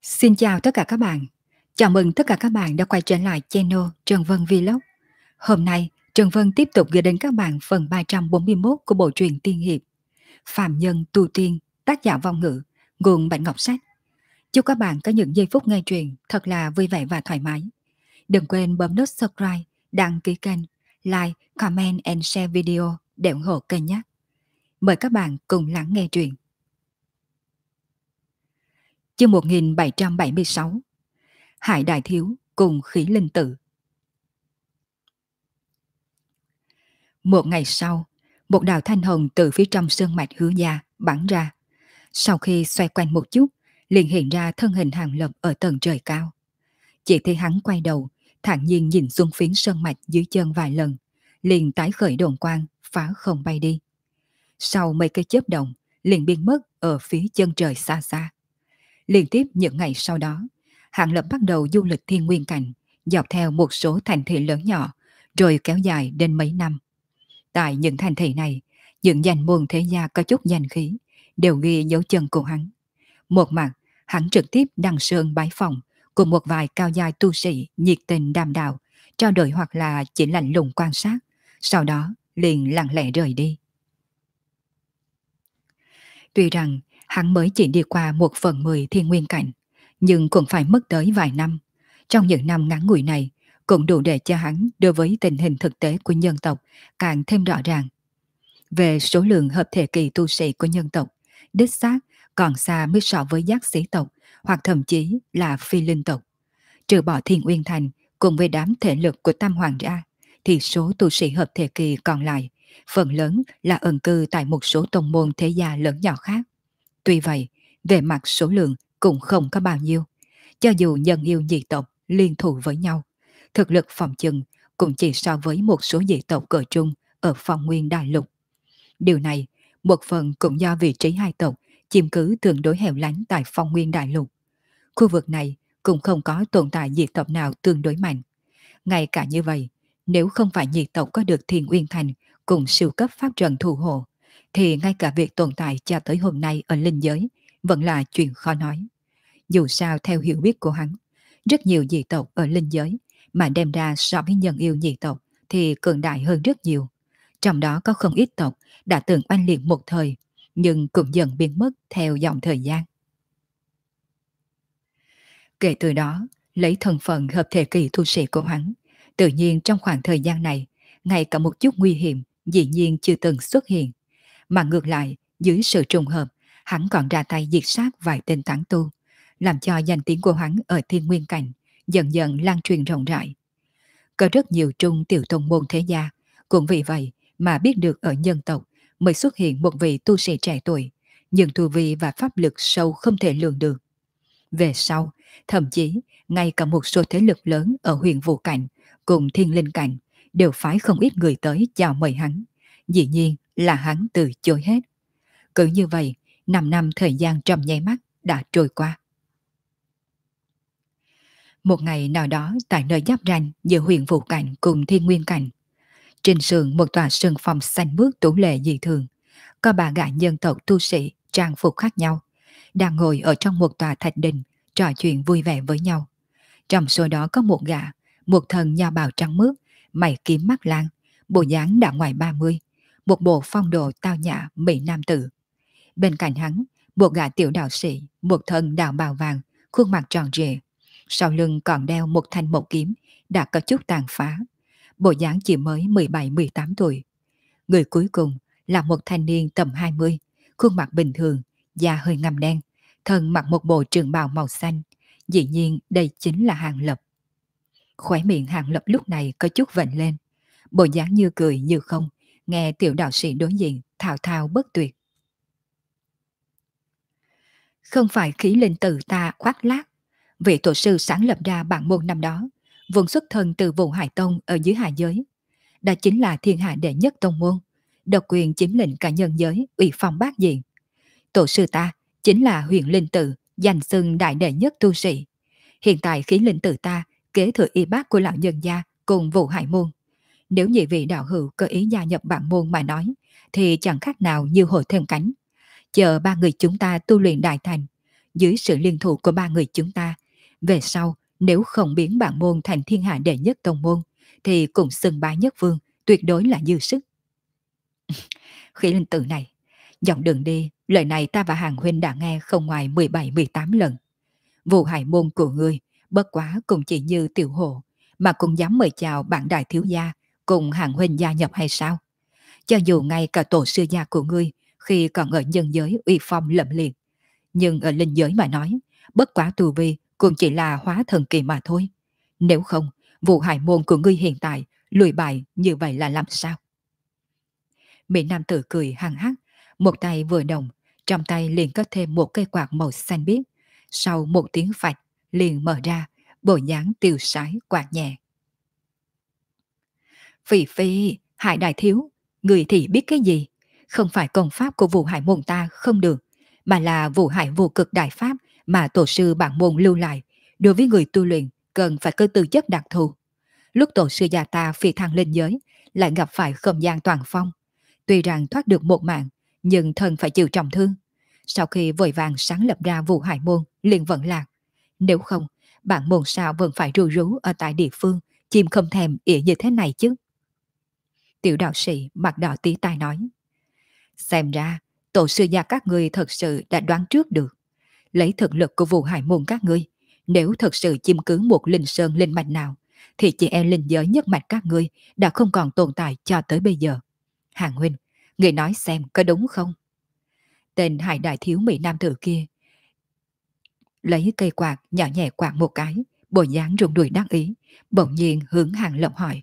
Xin chào tất cả các bạn. Chào mừng tất cả các bạn đã quay trở lại channel Trần Vân Vlog. Hôm nay, Trần Vân tiếp tục gửi đến các bạn phần 341 của bộ truyện tiên hiệp Phàm Nhân Tu Tiên, tác giả Vong Ngữ, nguồn Bạch Ngọc Sách. Chúc các bạn có những giây phút nghe truyện thật là vui vẻ và thoải mái. Đừng quên bấm nút subscribe, đăng ký kênh, like, comment and share video để ủng hộ kênh nhé. Mời các bạn cùng lắng nghe truyện. Chương 1776 Hải Đại Thiếu cùng Khí Linh Tự. Một ngày sau, một đạo thanh hồng từ phía trong sơn mạch Hứa Gia bắn ra. Sau khi xoay quanh một chút, liền hiện ra thân hình Hàng Lập ở tầng trời cao. Chỉ thấy hắn quay đầu, thản nhiên nhìn xuống phiến sơn mạch dưới chân vài lần, liền tái khởi đồn quang, phá không bay đi. Sau mấy cái chớp động, liền biến mất ở phía chân trời xa xa. Liên tiếp những ngày sau đó, Hàng Lập bắt đầu du lịch thiên nguyên cảnh, dọc theo một số thành thị lớn nhỏ, rồi kéo dài đến mấy năm. Tại những thành thị này, những danh môn thế gia có chút danh khí đều ghi dấu chân của hắn. Một mặt, hắn trực tiếp đăng sơn bái phòng cùng một vài cao giai tu sĩ nhiệt tình đàm đạo, trao đổi hoặc là chỉ lạnh lùng quan sát, sau đó liền lặng lẽ rời đi. Tuy rằng hắn mới chỉ đi qua 1/10 thiên nguyên cảnh, nhưng cũng phải mất tới vài năm. Trong những năm ngắn ngủi này, cũng đủ để cho hắn đối với tình hình thực tế của nhân tộc càng thêm rõ ràng. Về số lượng hợp thể kỳ tu sĩ của nhân tộc, đích xác còn xa mới so với giác sĩ tộc hoặc thậm chí là phi linh tộc. Trừ bỏ Thiên Uyên Thành cùng với đám thể lực của Tam Hoàng ra, thì số tu sĩ hợp thể kỳ còn lại phần lớn là ẩn cư tại một số tông môn thế gia lớn nhỏ khác. Tuy vậy, về mặt số lượng cũng không có bao nhiêu. Cho dù nhân yêu dị tộc liên thủ với nhau, thực lực phòng chừng cũng chỉ so với một số dị tộc cỡ trung ở phong nguyên đại lục. Điều này, một phần cũng do vị trí hai tộc chiếm cứ tương đối hẻo lánh tại phong nguyên đại lục. Khu vực này cũng không có tồn tại dị tộc nào tương đối mạnh. Ngay cả như vậy, nếu không phải dị tộc có được Thiên Uyên Thành cùng siêu cấp pháp trận thủ hộ, thì ngay cả việc tồn tại cho tới hôm nay ở linh giới vẫn là chuyện khó nói. Dù sao theo hiểu biết của hắn, rất nhiều dị tộc ở linh giới mà đem ra so với nhân yêu dị tộc thì cường đại hơn rất nhiều. Trong đó có không ít tộc đã từng oanh liệt một thời, nhưng cũng dần biến mất theo dòng thời gian. Kể từ đó, lấy thân phận hợp thể kỳ tu sĩ của hắn, tự nhiên trong khoảng thời gian này, ngay cả một chút nguy hiểm dĩ nhiên chưa từng xuất hiện. Mà ngược lại, dưới sự trùng hợp, hắn còn ra tay diệt sát vài tên tán tu, làm cho danh tiếng của hắn ở thiên nguyên cảnh dần dần lan truyền rộng rãi. Có rất nhiều trung tiểu tông môn thế gia, cũng vì vậy mà biết được ở nhân tộc mới xuất hiện một vị tu sĩ trẻ tuổi, nhưng tu vi và pháp lực sâu không thể lường được. Về sau, thậm chí ngay cả một số thế lực lớn ở huyền vũ cảnh cùng thiên linh cảnh đều phái không ít người tới chào mời hắn. Dĩ nhiên là hắn từ chối hết. Cứ như vậy, 5 năm thời gian trong nháy mắt đã trôi qua. Một ngày nào đó tại nơi giáp ranh giữa huyền vũ cảnh cùng thiên nguyên cảnh, trên sườn một tòa sân phòng xanh mướt tú lệ dị thường, có ba gã nhân tộc tu sĩ trang phục khác nhau, đang ngồi ở trong một tòa thạch đình trò chuyện vui vẻ với nhau. Trong số đó có một gã, một thần nho bào trắng mướt, mày kiếm mắt lan, bộ dáng đã ngoài 30, một bộ phong độ tao nhã mỹ nam tử. Bên cạnh hắn, một gã tiểu đạo sĩ, một thân đạo bào vàng, khuôn mặt tròn trịa, sau lưng còn đeo một thanh mộc kiếm đã có chút tàn phá, bộ dáng chỉ mới 17-18 tuổi. Người cuối cùng là một thanh niên tầm 20, khuôn mặt bình thường, da hơi ngăm đen, thân mặc một bộ trường bào màu xanh. Dĩ nhiên đây chính là Hàng Lập. Khóe miệng Hàng Lập lúc này có chút vểnh lên, bộ dáng như cười như không, nghe tiểu đạo sĩ đối diện thao thao bất tuyệt. Không phải khí linh tử ta khoác lác, vị tổ sư sáng lập ra bản môn năm đó, vốn xuất thân từ vùng Hải Tông ở dưới hạ giới. Đó chính là thiên hạ đệ nhất tông môn, độc quyền chiếm lĩnh cả nhân giới, ủy phong bát diện. Tổ sư ta chính là Huyền Linh Tự, danh xưng đại đệ nhất tu sĩ. Hiện tại khí linh tử ta kế thừa y bác của lão nhân gia cùng Vũ Hải môn. Nếu nhị vị đạo hữu có ý gia nhập bản môn mà nói, thì chẳng khác nào như hồi thêm cánh. Chờ ba người chúng ta tu luyện đại thành, dưới sự liên thủ của ba người chúng ta, về sau nếu không biến bản môn thành thiên hạ đệ nhất tông môn, thì cùng xưng bá nhất vương tuyệt đối là dư sức. Khí linh tử này, dọc đường đi, lời này ta và Hàng huynh đã nghe không ngoài 17-18 lần. Vụ hại môn của ngươi, bất quá cũng chỉ như tiểu hộ, mà cũng dám mời chào bạn đại thiếu gia cùng Hàng huynh gia nhập hay sao? Cho dù ngay cả tổ sư gia của ngươi khi còn ở nhân giới uy phong lẫm liệt, nhưng ở linh giới mà nói, bất quá tu vi cũng chỉ là hóa thần kỳ mà thôi. Nếu không, vụ hại môn của ngươi hiện tại lùi bại như vậy là làm sao? Mỹ Nam tử cười hăng hắc, một tay vừa động, trong tay liền có thêm một cây quạt màu xanh biếc. Sau một tiếng phạch, liền mở ra, bộ dáng tiêu sái quạt nhẹ. Phi Phi, Hải đại thiếu, người thì biết cái gì? Không phải công pháp của vụ hải môn ta không được, mà là vụ hải vô cực đại pháp mà tổ sư bản môn lưu lại. Đối với người tu luyện, cần phải có tư chất đặc thù. Lúc tổ sư già ta phi thăng lên giới, lại gặp phải không gian toàn phong. Tuy rằng thoát được một mạng, nhưng thân phải chịu trọng thương. Sau khi vội vàng sáng lập ra vụ hải môn, liền vận lạc. Nếu không, bản môn sao vẫn phải ru rú ở tại địa phương, chim không thèm ỉa như thế này chứ. Tiểu đạo sĩ mặt đỏ tí tai nói. Xem ra, tổ sư gia các ngươi thật sự đã đoán trước được. Lấy thực lực của vụ hải môn các ngươi, nếu thật sự chiếm cứ một linh sơn linh mạch nào, thì chị em linh giới nhất mạch các ngươi đã không còn tồn tại cho tới bây giờ. Hàng huynh, người nói xem có đúng không? Tên hải đại thiếu Mỹ Nam tử kia lấy cây quạt nhỏ nhẹ quạt một cái, bộ dáng rung đùi đắc ý, bỗng nhiên hướng Hàng Lập hỏi.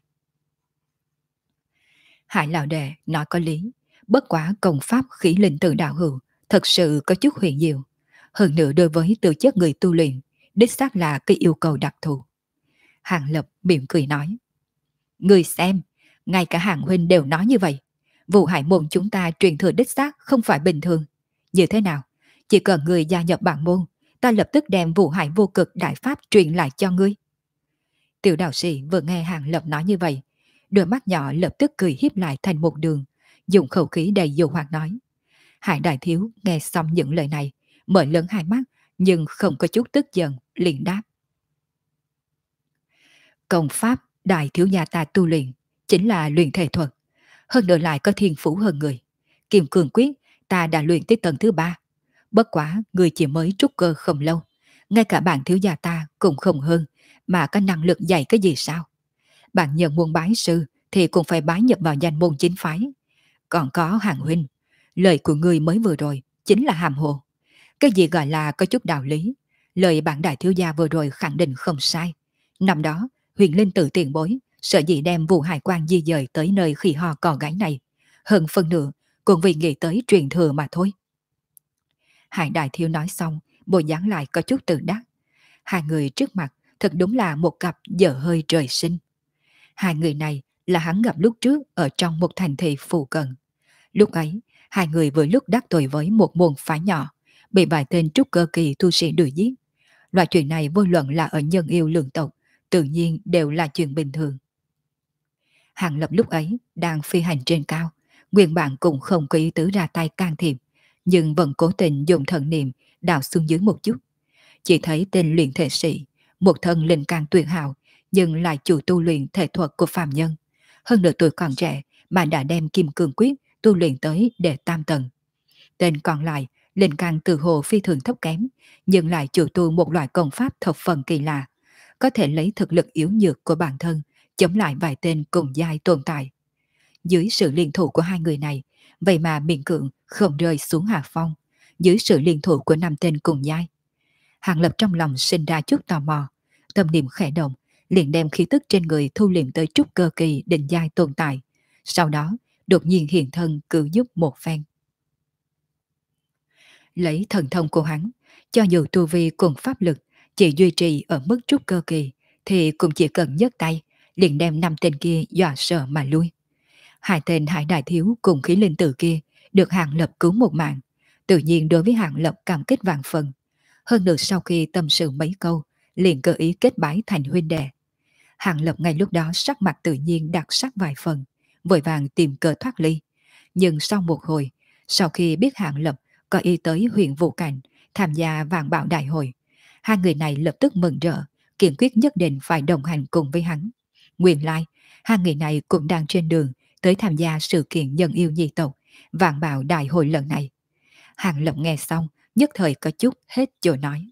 Hải lão đệ nói có lý, bất quá công pháp khí linh tự đạo hữu thật sự có chút huyền diệu. Hơn nữa đối với tư chất người tu luyện, đích xác là cái yêu cầu đặc thù. Hàng Lập mỉm cười nói. Người xem, ngay cả Hàng huynh đều nói như vậy. Vụ hải môn chúng ta truyền thừa đích xác không phải bình thường. Như thế nào? Chỉ cần người gia nhập bản môn, ta lập tức đem vụ hải vô cực đại pháp truyền lại cho ngươi. Tiểu đạo sĩ vừa nghe Hàng Lập nói như vậy, đôi mắt nhỏ lập tức cười hiếp lại thành một đường, dùng khẩu khí đầy dụ hoặc nói. Hải đại thiếu nghe xong những lời này, mở lớn hai mắt, nhưng không có chút tức giận, liền đáp. Công pháp đại thiếu gia ta tu luyện chính là luyện thể thuật, hơn nữa lại có thiên phú hơn người. Kim Cương Quyết ta đã luyện tới tầng thứ 3. Bất quá người chỉ mới trúc cơ không lâu, ngay cả bạn thiếu gia ta cũng không hơn, mà có năng lực dạy cái gì sao? Bạn nhận môn bái sư thì cũng phải bái nhập vào danh môn chính phái. Còn có Hàng huynh, lời của người mới vừa rồi chính là hàm hồ. Cái gì gọi là có chút đạo lý, lời bạn đại thiếu gia vừa rồi khẳng định không sai. Năm đó, huyền linh tự tiền bối, sợ dĩ đem vụ hải quan di dời tới nơi khỉ ho cò gáy này. Hơn phân nửa, cũng vì nghĩ tới truyền thừa mà thôi. Hải đại thiếu nói xong, bộ dáng lại có chút tự đắc. Hai người trước mặt thật đúng là một cặp dở hơi trời sinh. Hai người này là hắn gặp lúc trước ở trong một thành thị phụ cận. Lúc ấy, hai người vừa lúc đắc tội với một môn phái nhỏ, bị vài tên trúc cơ kỳ tu sĩ đuổi giết. Loại chuyện này vô luận là ở nhân yêu lương tộc, tự nhiên đều là chuyện bình thường. Hàng Lập lúc ấy đang phi hành trên cao, nguyên bản cũng không có ý tứ ra tay can thiệp, nhưng vẫn cố tình dùng thần niệm đào xuống dưới một chút. Chỉ thấy tên luyện thể sĩ, một thân linh can tuyệt hảo, nhưng lại chủ tu luyện thể thuật của phàm nhân. Hơn nửa tuổi còn trẻ mà đã đem Kim Cương Quyết tu luyện tới đệ tam tầng. Tên còn lại, linh can từ hồ phi thường thấp kém, nhưng lại chủ tu một loại công pháp thập phần kỳ lạ, có thể lấy thực lực yếu nhược của bản thân chống lại vài tên cùng giai tồn tại. Dưới sự liên thủ của hai người này, vậy mà miễn cưỡng không rơi xuống hạ phong, dưới sự liên thủ của năm tên cùng giai. Hàng Lập trong lòng sinh ra chút tò mò, tâm niệm khẽ động, liền đem khí tức trên người thu liệm tới trúc cơ kỳ định giai tồn tại. Sau đó, đột nhiên hiện thân cứu giúp một phen. Lấy thần thông của hắn, cho dù tu vi cùng pháp lực chỉ duy trì ở mức trúc cơ kỳ, thì cũng chỉ cần nhấc tay, liền đem năm tên kia dọa sợ mà lui. Hai tên hải đại thiếu cùng khí linh tử kia được Hàng Lập cứu một mạng, tự nhiên đối với Hàng Lập cảm kích vạn phần. Hơn nữa sau khi tâm sự mấy câu, liền cơ ý kết bái thành huynh đệ. Hàng Lập ngay lúc đó sắc mặt tự nhiên đặc sắc vài phần, vội vàng tìm cớ thoát ly. Nhưng sau một hồi, sau khi biết Hàng Lập có ý tới huyện Vũ Cảnh, tham gia vạn bảo đại hội. Hai người này lập tức mừng rỡ, kiên quyết nhất định phải đồng hành cùng với hắn. Nguyên lai, hai người này cũng đang trên đường tới tham gia sự kiện dân yêu nhi tộc, vạn bảo đại hội lần này. Hàng Lập nghe xong, nhất thời có chút hết chỗ nói.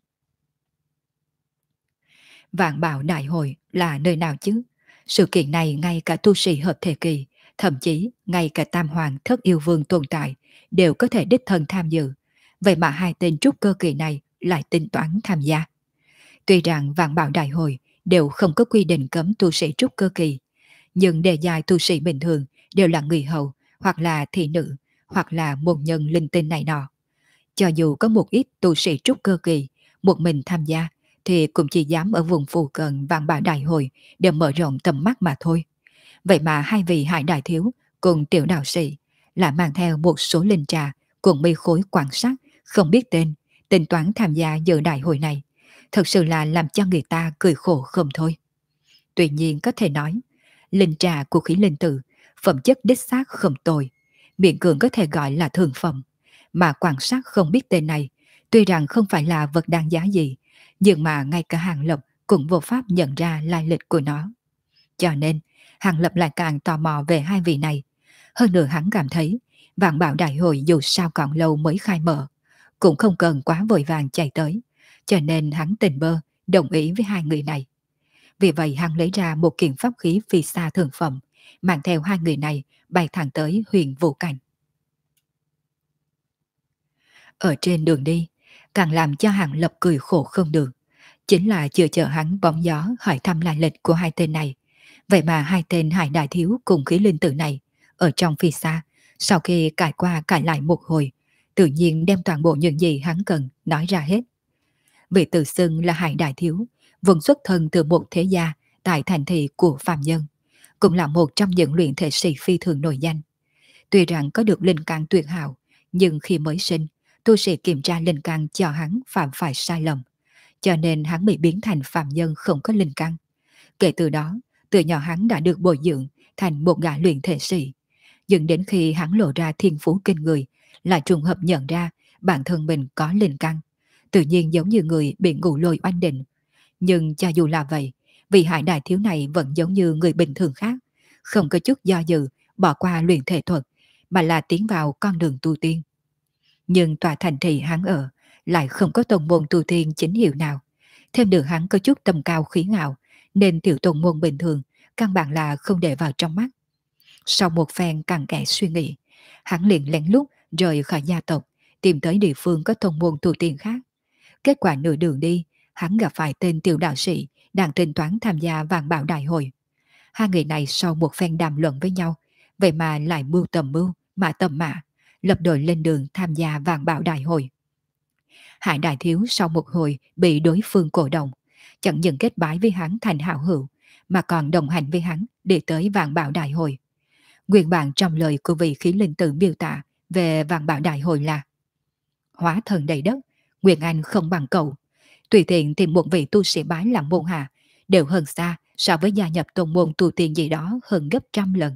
Vạn bảo đại hội là nơi nào chứ? Sự kiện này ngay cả tu sĩ hợp thể kỳ, thậm chí ngay cả tam hoàng thất yêu vương tồn tại, đều có thể đích thân tham dự. Vậy mà hai tên trúc cơ kỳ này lại tính toán tham gia. Tuy rằng vạn bảo đại hội đều không có quy định cấm tu sĩ trúc cơ kỳ, nhưng đề dài tu sĩ bình thường đều là người hầu, hoặc là thị nữ, hoặc là môn nhân linh tinh này nọ. Cho dù có một ít tu sĩ trúc cơ kỳ, một mình tham gia, thì cũng chỉ dám ở vùng phù cận vạn bảo đại hội để mở rộng tầm mắt mà thôi. Vậy mà hai vị hải đại thiếu cùng tiểu đạo sĩ lại mang theo một số linh trà cùng mi khối quan sát, không biết tên, tính toán tham gia dự đại hội này. Thật sự là làm cho người ta cười khổ không thôi. Tuy nhiên có thể nói, linh trà của khí linh tử, phẩm chất đích xác không tồi, miệng cường có thể gọi là thường phẩm. Mà quan sát không biết tên này, tuy rằng không phải là vật đáng giá gì, nhưng mà ngay cả Hàng Lập cũng vô pháp nhận ra lai lịch của nó. Cho nên, Hàng Lập lại càng tò mò về hai vị này. Hơn nữa hắn cảm thấy, vạn bảo đại hội dù sao còn lâu mới khai mở, cũng không cần quá vội vàng chạy tới. Cho nên hắn tình bơ, đồng ý với hai người này. Vì vậy hắn lấy ra một kiện pháp khí phi xa thường phẩm, mang theo hai người này bay thẳng tới huyện Vũ Cảnh. Ở trên đường đi, càng làm cho Hàng Lập cười khổ không được. Chính là chưa chờ hắn bóng gió hỏi thăm lai lịch của hai tên này. Vậy mà hai tên hải đại thiếu cùng khí linh tử này, ở trong phi xa, sau khi cải qua cải lại một hồi, tự nhiên đem toàn bộ những gì hắn cần nói ra hết. Vị tự xưng là hải đại thiếu, vốn xuất thân từ một thế gia tại thành thị của phàm nhân, cũng là một trong những luyện thể sĩ phi thường nổi danh. Tuy rằng có được linh căn tuyệt hảo, nhưng khi mới sinh, tu sĩ kiểm tra linh căn cho hắn phạm phải sai lầm, cho nên hắn bị biến thành phàm nhân không có linh căn. Kể từ đó, từ nhỏ hắn đã được bồi dưỡng thành một gã luyện thể sĩ. Nhưng đến khi hắn lộ ra thiên phú kinh người, lại trùng hợp nhận ra bản thân mình có linh căn, tự nhiên giống như người bị ngủ lôi oanh định. Nhưng cho dù là vậy, vị hải đại thiếu này vẫn giống như người bình thường khác, không có chút do dự bỏ qua luyện thể thuật, mà là tiến vào con đường tu tiên. Nhưng tòa thành thị hắn ở lại không có tông môn tu tiên chính hiệu nào. Thêm được hắn có chút tầm cao khí ngạo, nên tiểu tông môn bình thường căn bản là không để vào trong mắt. Sau một phen cặn kẽ suy nghĩ, hắn liền lén lút rời khỏi gia tộc, tìm tới địa phương có tông môn tu tiên khác. Kết quả nửa đường đi, hắn gặp phải tên tiểu đạo sĩ đang tính toán tham gia vạn bảo đại hội. Hai người này sau một phen đàm luận với nhau, vậy mà lại mưu tầm mưu, mã tầm mã, lập đội lên đường tham gia vạn bảo đại hội. Hải đại thiếu sau một hồi bị đối phương cổ động, chẳng những kết bái với hắn thành hảo hữu, mà còn đồng hành với hắn để tới vạn bảo đại hội. Nguyên bản trong lời của vị khí linh tử miêu tả về vạn bảo đại hội là: hóa thần đầy đất, Nguyên Anh không bằng cậu. Tùy tiện tìm một vị tu sĩ bái làm môn hạ, đều hơn xa so với gia nhập tôn môn tu tiên gì đó hơn gấp trăm lần.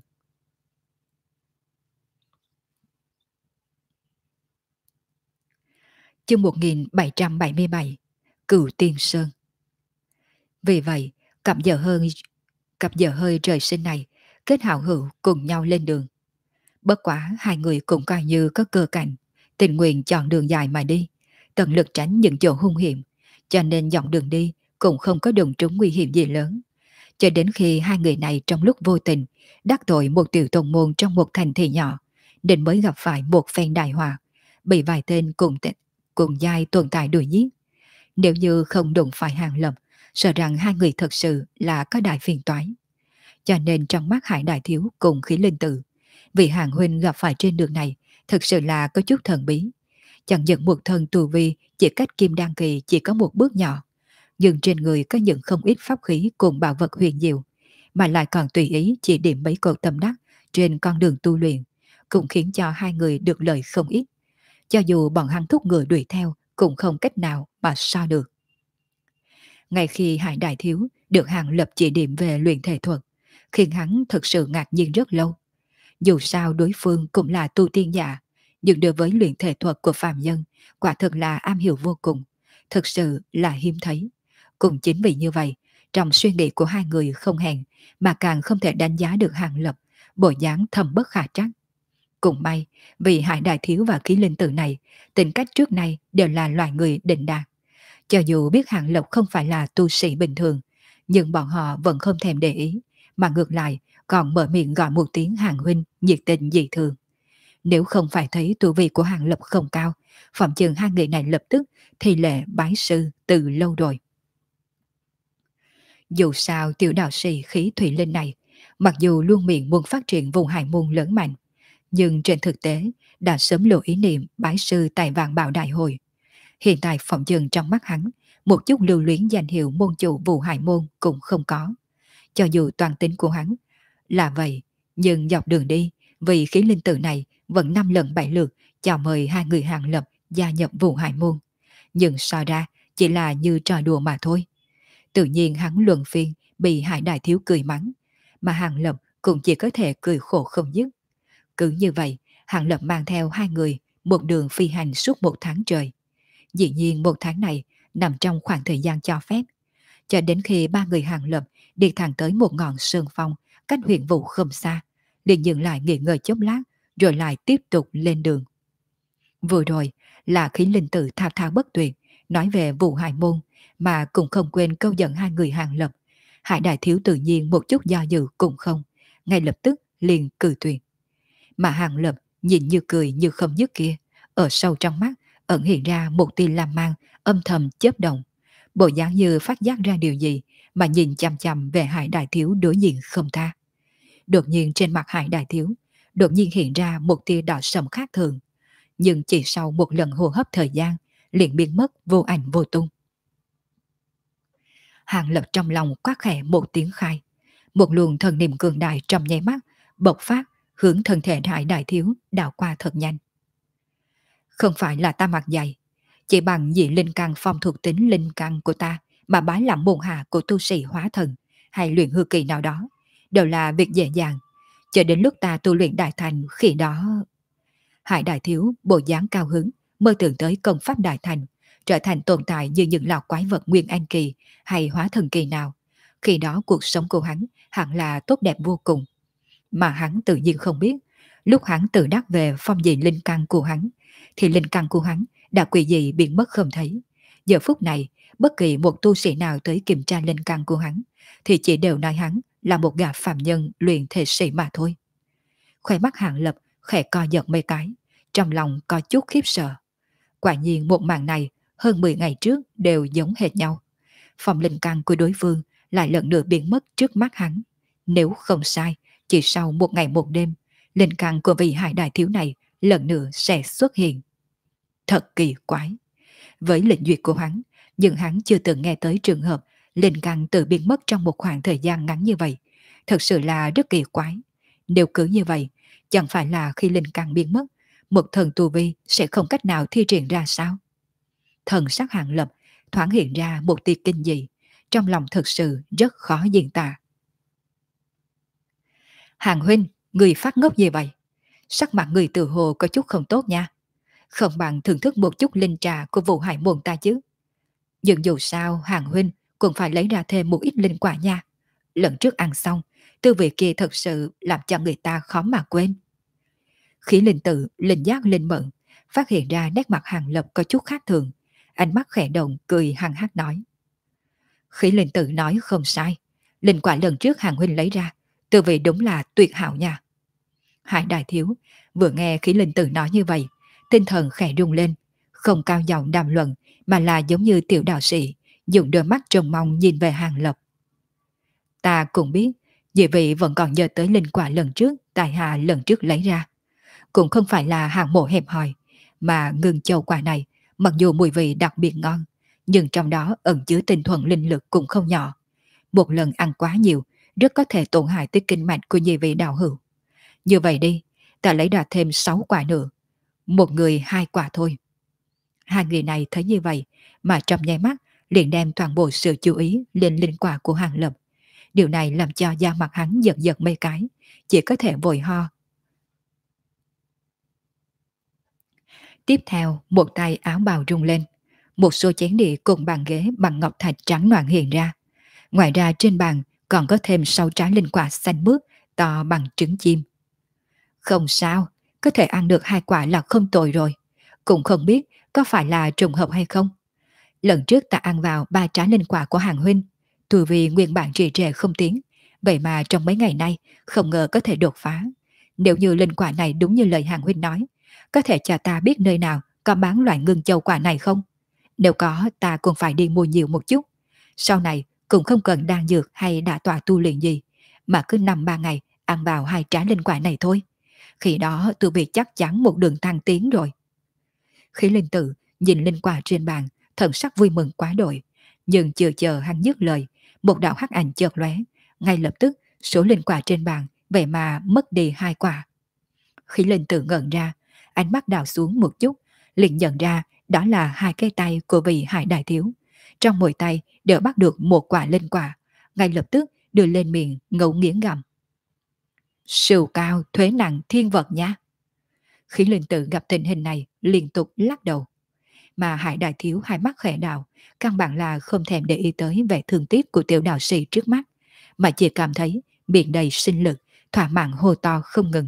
Chương 1777, Cửu Tiên Sơn. Vì vậy, cặp giờ hơi trời sinh này kết hảo hữu cùng nhau lên đường. Bất quá hai người cũng coi như có cơ cảnh, tình nguyện chọn đường dài mà đi, tận lực tránh những chỗ hung hiểm, cho nên dọn đường đi cũng không có đụng trúng nguy hiểm gì lớn. Cho đến khi hai người này trong lúc vô tình đắc tội một tiểu tông môn trong một thành thị nhỏ, nên mới gặp phải một phen đại họa, bị vài tên cùng giai tồn tại đuổi giết. Nếu như không đụng phải Hàng Lập, sợ rằng hai người thật sự là có đại phiền toái. Cho nên trong mắt Hải đại thiếu cùng khí linh tử, vị Hàng huynh gặp phải trên đường này thực sự là có chút thần bí. Chẳng những một thân tu vi chỉ cách kim đan kỳ chỉ có một bước nhỏ, nhưng trên người có những không ít pháp khí cùng bảo vật huyền diệu, mà lại còn tùy ý chỉ điểm mấy cột tâm đắc trên con đường tu luyện, cũng khiến cho hai người được lợi không ít. Cho dù bọn hắn thúc ngựa đuổi theo cũng không cách nào mà so được. Ngay khi Hải đại thiếu được Hàng Lập chỉ điểm về luyện thể thuật, khiến hắn thực sự ngạc nhiên rất lâu. Dù sao đối phương cũng là tu tiên giả, nhưng đối với luyện thể thuật của phàm nhân, quả thực là am hiểu vô cùng, thực sự là hiếm thấy. Cũng chính vì như vậy, trong suy nghĩ của hai người không hẹn, mà càng không thể đánh giá được Hàng Lập, bộ dáng thầm bất khả trắc. Cũng may, vì Hải Đại Thiếu và Khí Linh Tử này, tính cách trước nay đều là loài người định đạt. Cho dù biết Hàng Lập không phải là tu sĩ bình thường, nhưng bọn họ vẫn không thèm để ý, mà ngược lại còn mở miệng gọi một tiếng Hàng huynh nhiệt tình dị thường. Nếu không phải thấy tu vi của Hàng Lập không cao, phòng chừng hai người này lập tức thì lệ bái sư từ lâu rồi. Dù sao tiểu đạo sĩ khí thủy linh này, mặc dù luôn miệng muốn phát triển vùng hải môn lớn mạnh, nhưng trên thực tế đã sớm lộ ý niệm bái sư tại Vạn Bảo Đại Hội. Hiện tại phòng chừng trong mắt hắn, một chút lưu luyến danh hiệu môn chủ vụ hải môn cũng không có. Cho dù toàn tính của hắn là vậy, nhưng dọc đường đi, vì khí linh tử này vẫn 5 lần 7 lượt chào mời hai người Hàng Lập gia nhập vụ hải môn. Nhưng so ra chỉ là như trò đùa mà thôi. Tự nhiên hắn luân phiên bị Hải Đại Thiếu cười mắng, mà Hàng Lập cũng chỉ có thể cười khổ không dứt. Cứ như vậy, Hàng Lập mang theo hai người một đường phi hành suốt 1 tháng trời. Dĩ nhiên 1 tháng này nằm trong khoảng thời gian cho phép, cho đến khi ba người Hàng Lập đi thẳng tới một ngọn sơn phong cách huyện vụ không xa, liền dừng lại nghỉ ngơi chốc lát rồi lại tiếp tục lên đường. Vừa rồi là Khí Linh Tử thao thao bất tuyệt nói về vụ hải môn, mà cũng không quên câu dẫn hai người Hàng Lập. Hải Đại Thiếu tự nhiên một chút do dự cũng không, ngay lập tức liền cự tuyệt. Mà Hàng Lập nhìn như cười như không dứt kia, ở sâu trong mắt ẩn hiện ra một tia lam mang âm thầm chớp động, bộ dáng như phát giác ra điều gì mà nhìn chằm chằm về Hải Đại Thiếu đối diện không tha. Đột nhiên trên mặt Hải Đại Thiếu đột nhiên hiện ra một tia đỏ sẫm khác thường, nhưng chỉ sau một lần hô hấp thời gian liền biến mất vô ảnh vô tung. Hàng Lập trong lòng quát khẽ một tiếng khai, một luồng thần niệm cường đại trong nháy mắt bộc phát hướng thân thể Hải Đại Thiếu đảo qua thật nhanh. Không phải là ta mặc dày, chỉ bằng dị linh căn phong thuộc tính linh căn của ta mà bái làm môn hạ của tu sĩ hóa thần hay luyện hư kỳ nào đó, đều là việc dễ dàng. Cho đến lúc ta tu luyện đại thành khi đó... Hải Đại Thiếu bộ dáng cao hứng, mơ tưởng tới công pháp đại thành, trở thành tồn tại như những lão quái vật nguyên anh kỳ hay hóa thần kỳ nào. Khi đó cuộc sống của hắn hẳn là tốt đẹp vô cùng. Mà hắn tự nhiên không biết, lúc hắn tự đắc về phong dị linh căn của hắn, thì linh căn của hắn đã quỷ dị biến mất không thấy. Giờ phút này, bất kỳ một tu sĩ nào tới kiểm tra linh căn của hắn, thì chỉ đều nói hắn là một gã phàm nhân luyện thể sĩ mà thôi. Khóe mắt Hàng Lập khẽ co giật mấy cái, trong lòng có chút khiếp sợ. Quả nhiên một màn này hơn 10 ngày trước đều giống hệt nhau. Phòng linh căn của đối phương lại lần nữa biến mất trước mắt hắn. Nếu không sai, chỉ sau 1 ngày 1 đêm, linh căn của vị Hải Đại Thiếu này lần nữa sẽ xuất hiện. Thật kỳ quái. Với lệnh duyệt của hắn, nhưng hắn chưa từng nghe tới trường hợp linh căn tự biến mất trong một khoảng thời gian ngắn như vậy. Thật sự là rất kỳ quái. Nếu cứ như vậy, chẳng phải là khi linh căn biến mất, một thần tu vi sẽ không cách nào thi triển ra sao? Thần sắc Hàng Lập thoáng hiện ra một tia kinh dị, trong lòng thật sự rất khó diễn tả. Hàng huynh, người phát ngốc gì vậy? Sắc mặt người tự hồ có chút không tốt nha. Không bằng thưởng thức một chút linh trà của vụ hải môn ta chứ. Nhưng dù sao Hàng huynh cũng phải lấy ra thêm một ít linh quả nha. Lần trước ăn xong, tư vị kia thật sự làm cho người ta khó mà quên. Khí linh tự, linh giác linh mẫn, phát hiện ra nét mặt Hàng Lập có chút khác thường. Ánh mắt khẽ động cười hăng hắc nói. Khí linh tự nói không sai. Linh quả lần trước Hàng huynh lấy ra, tư vị đúng là tuyệt hảo nha. Hải Đại Thiếu vừa nghe khí linh tử nói như vậy, tinh thần khẽ rung lên, không cao giọng đàm luận mà là giống như tiểu đạo sĩ, dùng đôi mắt trông mong nhìn về Hàng Lập. Ta cũng biết, dị vị vẫn còn nhớ tới linh quả lần trước tại hạ lần trước lấy ra. Cũng không phải là hàng mộ hẹp hòi, mà ngưng châu quả này, mặc dù mùi vị đặc biệt ngon, nhưng trong đó ẩn chứa tinh thuần linh lực cũng không nhỏ. Một lần ăn quá nhiều, rất có thể tổn hại tới kinh mạch của nhị vị đạo hữu. Như vậy đi, ta lấy ra thêm 6 quả nữa. Một người 2 quả thôi. Hai người này thấy như vậy, mà trong nháy mắt liền đem toàn bộ sự chú ý lên linh quả của Hàng Lập. Điều này làm cho da mặt hắn giật giật mấy cái, chỉ có thể vội ho. Tiếp theo, một tay áo bào rung lên. Một số chén đĩa cùng bàn ghế bằng ngọc thạch trắng noãn hiện ra. Ngoài ra trên bàn còn có thêm 6 trái linh quả xanh mướt to bằng trứng chim. Không sao, có thể ăn được 2 quả là không tồi rồi. Cũng không biết có phải là trùng hợp hay không. Lần trước ta ăn vào 3 trái linh quả của Hàng Huynh, từ vì nguyên bản trì trệ không tiến, vậy mà trong mấy ngày nay không ngờ có thể đột phá. Nếu như linh quả này đúng như lời Hàng Huynh nói, có thể cho ta biết nơi nào có bán loại ngưng châu quả này không? Nếu có, ta cũng phải đi mua nhiều một chút. Sau này cũng không cần đan dược hay đả tọa tu luyện gì, mà cứ 5-3 ngày ăn vào 2 trái linh quả này thôi. Khi đó tu vi chắc chắn một đường thăng tiến rồi. Khí linh tử nhìn linh quả trên bàn, thần sắc vui mừng quá đội. Nhưng chưa chờ hắn dứt lời, một đạo hắc ảnh chợt lóe, ngay lập tức số linh quả trên bàn vậy mà mất đi 2 quả. Khí linh tử ngẩn ra, ánh mắt đào xuống một chút, liền nhận ra đó là 2 cái tay của vị hải đại thiếu. Trong mỗi tay đều bắt được một quả linh quả, ngay lập tức đưa lên miệng ngấu nghiến gặm. Sườn cao thuế nặng thiên vật nhá. Khí linh tử gặp tình hình này liên tục lắc đầu. Mà hải đại thiếu hai mắt khẽ đào, căn bản là không thèm để ý tới vẻ thương tiếc của tiểu đạo sĩ trước mắt, mà chỉ cảm thấy miệng đầy sinh lực, thỏa mãn hô to không ngừng.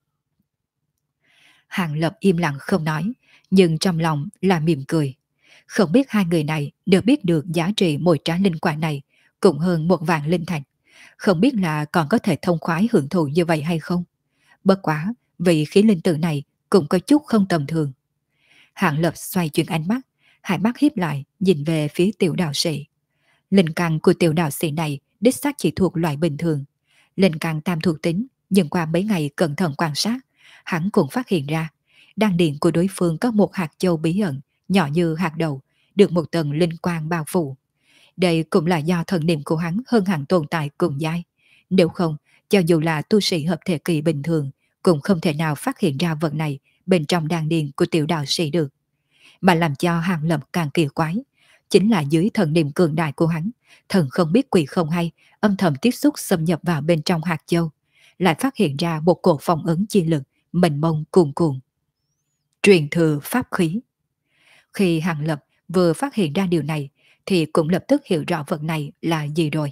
Hàng Lập im lặng không nói, nhưng trong lòng là mỉm cười. Không biết hai người này đều biết được giá trị mỗi trái linh quả này cũng hơn 1 vạn linh thạch. Không biết là còn có thể thông khoái hưởng thụ như vậy hay không. Bất quá, vị khí linh tử này cũng có chút không tầm thường. Hàng Lập xoay chuyển ánh mắt, hai mắt hiếp lại nhìn về phía tiểu đạo sĩ. Linh căn của tiểu đạo sĩ này đích xác chỉ thuộc loại bình thường. Linh căn tam thuộc tính, nhưng qua mấy ngày cẩn thận quan sát, hắn cũng phát hiện ra đan điền của đối phương có một hạt châu bí ẩn, nhỏ như hạt đậu, được một tầng linh quang bao phủ. Đây cũng là do thần niệm của hắn hơn hẳn tồn tại cùng giai. Nếu không, cho dù là tu sĩ hợp thể kỳ bình thường, cũng không thể nào phát hiện ra vật này bên trong đan điền của tiểu đạo sĩ được. Mà làm cho Hàng Lập càng kỳ quái, chính là dưới thần niệm cường đại của hắn, thần không biết quỷ không hay, âm thầm tiếp xúc xâm nhập vào bên trong hạt châu, lại phát hiện ra một cổ phong ấn chi lực, mênh mông cuồn cuộn. Truyền thừa pháp khí. Khi Hàng Lập vừa phát hiện ra điều này, thì cũng lập tức hiểu rõ vật này là gì rồi.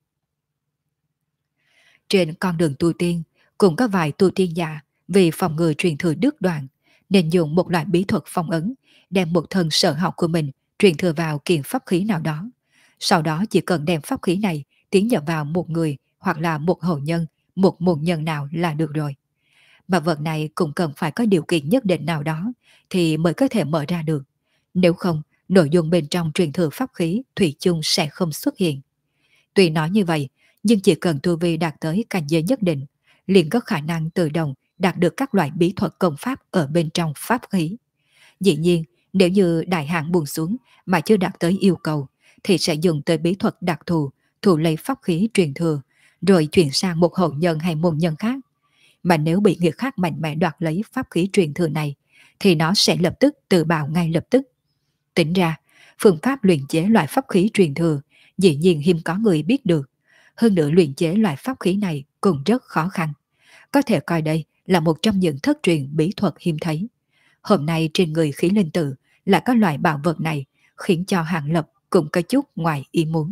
Trên con đường tu tiên, cũng có vài tu tiên giả vì phòng ngừa truyền thừa đứt đoạn, nên dùng một loại bí thuật phong ấn, đem một thân sở học của mình truyền thừa vào kiện pháp khí nào đó. Sau đó chỉ cần đem pháp khí này tiến nhập vào một người hoặc là một hậu nhân, một môn nhân nào là được rồi. Mà vật này cũng cần phải có điều kiện nhất định nào đó thì mới có thể mở ra được. Nếu không, nội dung bên trong truyền thừa pháp khí thủy chung sẽ không xuất hiện. Tuy nói như vậy, nhưng chỉ cần tu vi đạt tới cảnh giới nhất định, liền có khả năng tự động đạt được các loại bí thuật công pháp ở bên trong pháp khí. Dĩ nhiên, nếu như đại hạn buông xuống mà chưa đạt tới yêu cầu, thì sẽ dùng tới bí thuật đặc thù, thủ lấy pháp khí truyền thừa, rồi chuyển sang một hậu nhân hay môn nhân khác. Mà nếu bị người khác mạnh mẽ đoạt lấy pháp khí truyền thừa này, thì nó sẽ lập tức tự bào ngay lập tức. Tính ra, phương pháp luyện chế loại pháp khí truyền thừa dĩ nhiên hiếm có người biết được. Hơn nữa luyện chế loại pháp khí này cũng rất khó khăn. Có thể coi đây là một trong những thất truyền bí thuật hiếm thấy. Hôm nay trên người khí linh tử lại có loại bảo vật này, khiến cho Hàng Lập cũng có chút ngoài ý muốn.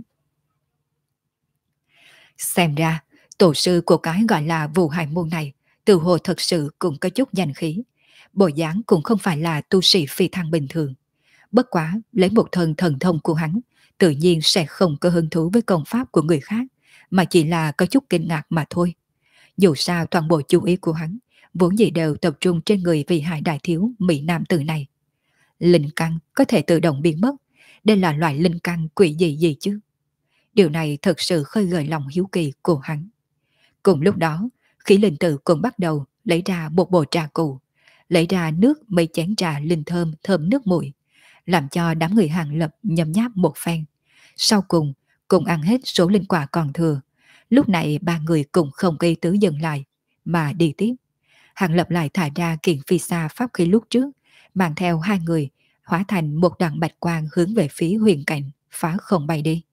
Xem ra, tổ sư của cái gọi là Vũ Hải môn này, từ hồ thật sự cũng có chút danh khí. Bộ dáng cũng không phải là tu sĩ phi thăng bình thường. Bất quá, lấy một thân thần thông của hắn, tự nhiên sẽ không có hứng thú với công pháp của người khác, mà chỉ là có chút kinh ngạc mà thôi. Dù sao toàn bộ chú ý của hắn, vốn dĩ đều tập trung trên người vị hải đại thiếu Mỹ Nam tử này. Linh căn có thể tự động biến mất, đây là loại linh căn quỷ gì gì chứ? Điều này thật sự khơi gợi lòng hiếu kỳ của hắn. Cùng lúc đó, khí linh tử cũng bắt đầu lấy ra một bộ trà cụ, lấy ra nước mấy chén trà linh thơm thơm nước mũi, làm cho đám người Hàng Lập nhấm nháp một phen. Sau cùng ăn hết số linh quả còn thừa. Lúc này ba người cũng không gây tứ dừng lại, mà đi tiếp. Hàng Lập lại thả ra kiện phi xa pháp khí lúc trước, mang theo hai người, hóa thành một đoàn bạch quang hướng về phía huyền cảnh, phá không bay đi.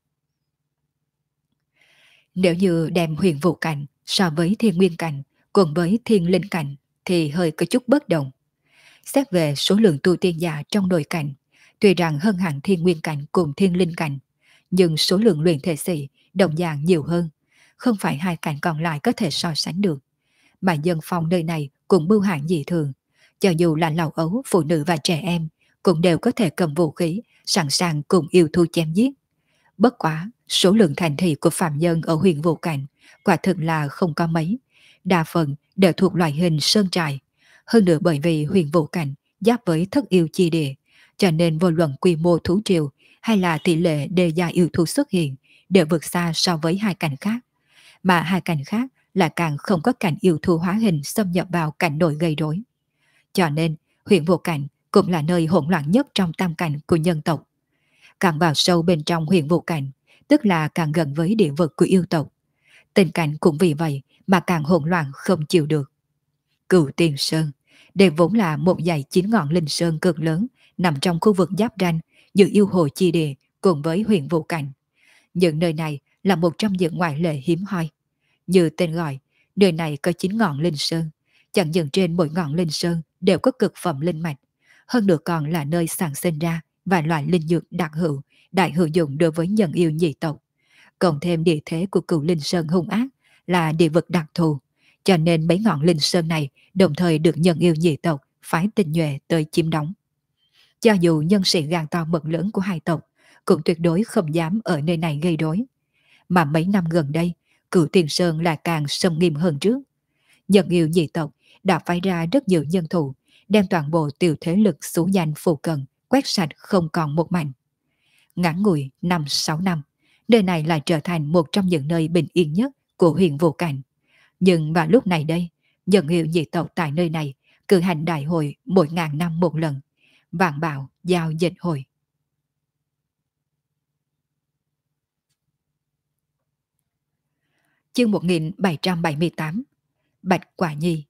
Nếu như đem huyền vũ cảnh so với thiên nguyên cảnh cùng với thiên linh cảnh thì hơi có chút bất đồng. Xét về số lượng tu tiên giả trong nội cảnh, tuy rằng hơn hẳn thiên nguyên cảnh cùng thiên linh cảnh, nhưng số lượng luyện thể sĩ đồng dạng nhiều hơn, không phải hai cảnh còn lại có thể so sánh được. Mà dân phòng nơi này cũng bưu hãn dị thường, cho dù là lão ấu, phụ nữ và trẻ em cũng đều có thể cầm vũ khí, sẵn sàng cùng yêu thú chém giết. Bất quá, số lượng thành thị của phạm nhân ở huyện Vũ Cảnh quả thực là không có mấy, đa phần đều thuộc loại hình sơn trại. Hơn nữa bởi vì huyện Vũ Cảnh giáp với Thất Yêu chi địa, cho nên vô luận quy mô thú triều hay là tỷ lệ đề gia yêu thú xuất hiện đều vượt xa so với hai cảnh khác. Mà hai cảnh khác là càng không có cảnh yêu thú hóa hình xâm nhập vào cảnh nội gây rối. Cho nên, huyện Vũ Cảnh cũng là nơi hỗn loạn nhất trong tam cảnh của nhân tộc. Càng vào sâu bên trong huyện Vũ Cảnh, tức là càng gần với địa vực của yêu tộc. Tình cảnh cũng vì vậy mà càng hỗn loạn không chịu được. Cửu Tiên Sơn, đây vốn là một dãy 9 ngọn linh sơn cực lớn nằm trong khu vực giáp ranh giữa yêu hồ chi địa cùng với huyện Vũ Cảnh. Những nơi này là một trong những ngoại lệ hiếm hoi. Như tên gọi, nơi này có 9 ngọn linh sơn, chẳng những trên mỗi ngọn linh sơn đều có cực phẩm linh mạch, hơn nữa còn là nơi sản sinh ra vài loại linh dược đặc hữu, đại hữu dụng đối với nhân yêu nhị tộc. Cộng thêm địa thế của Cửu Linh Sơn hung ác là địa vực đặc thù, cho nên mấy ngọn linh sơn này đồng thời được nhân yêu nhị tộc phái tinh nhuệ tới chiếm đóng. Cho dù nhân sĩ gan to mật lớn của hai tộc cũng tuyệt đối không dám ở nơi này gây rối. Mà mấy năm gần đây, Cửu Tiên Sơn lại càng xâm nghiêm hơn trước. Nhân yêu nhị tộc đã phái ra rất nhiều nhân thủ, đem toàn bộ tiểu thế lực xuống danh phù cận, quét sạch không còn một mảnh. Ngắn ngủi 5-6 năm, nơi này lại trở thành một trong những nơi bình yên nhất của huyện Vũ Cảnh. Nhưng vào lúc này đây, nhân yêu nhị tộc tại nơi này cử hành đại hội mỗi ngàn năm một lần, vạn bạo giao dịch hội. Chương 1778, Bạch Quả Nhi.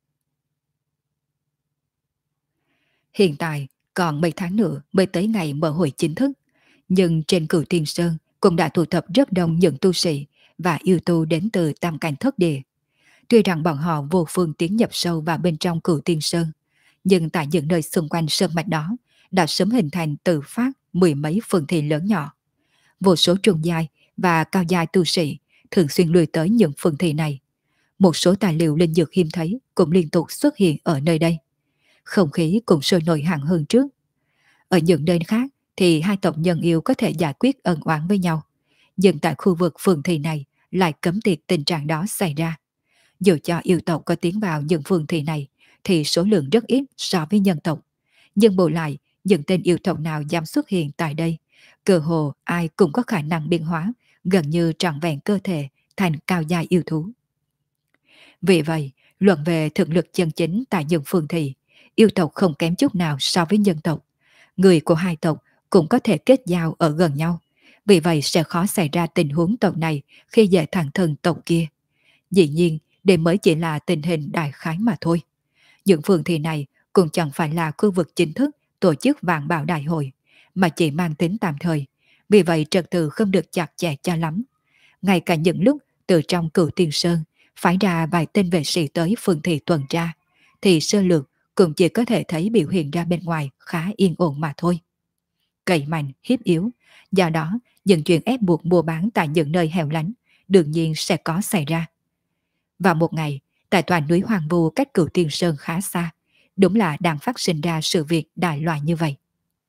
Hiện tại còn mấy tháng nữa mới tới ngày mở hội chính thức, nhưng trên Cửu Tiên Sơn cũng đã tụ tập rất đông những tu sĩ và yêu tu đến từ tam cảnh thất địa. Tuy rằng bọn họ vô phương tiến nhập sâu vào bên trong Cửu Tiên Sơn, nhưng tại những nơi xung quanh sơn mạch đó đã sớm hình thành tự phát mười mấy phường thị lớn nhỏ. Vô số trung giai và cao giai tu sĩ thường xuyên lui tới những phường thị này. Một số tài liệu linh dược hiếm thấy cũng liên tục xuất hiện ở nơi đây. Không khí cũng sôi nổi hẳn hơn trước. Ở những nơi khác thì hai tộc nhân yêu có thể giải quyết ân oán với nhau, nhưng tại khu vực phường thị này lại cấm tiệt tình trạng đó xảy ra. Dù cho yêu tộc có tiến vào những phường thị này thì số lượng rất ít so với nhân tộc, nhưng bù lại những tên yêu tộc nào dám xuất hiện tại đây, cơ hồ ai cũng có khả năng biến hóa gần như trọn vẹn cơ thể thành cao giai yêu thú. Vì vậy, luận về thực lực chân chính tại những phường thị, yêu tộc không kém chút nào so với nhân tộc. Người của hai tộc cũng có thể kết giao ở gần nhau, vì vậy sẽ khó xảy ra tình huống tộc này khi dễ thẳng thân tộc kia. Dĩ nhiên, đây mới chỉ là tình hình đại khái mà thôi. Những phường thị này cũng chẳng phải là khu vực chính thức tổ chức vạn bảo đại hội, mà chỉ mang tính tạm thời, vì vậy trật tự không được chặt chẽ cho lắm. Ngay cả những lúc từ trong Cửu Tiên Sơn phái ra vài tên vệ sĩ tới phường thị tuần tra, thì sơ lược cũng chỉ có thể thấy biểu hiện ra bên ngoài khá yên ổn mà thôi. Cậy mạnh, hiếp yếu, do đó những chuyện ép buộc mua bán tại những nơi hẻo lánh đương nhiên sẽ có xảy ra. Vào một ngày, tại tòa núi Hoàng Vu cách Cửu Tiên Sơn khá xa, đúng là đang phát sinh ra sự việc đại loại như vậy.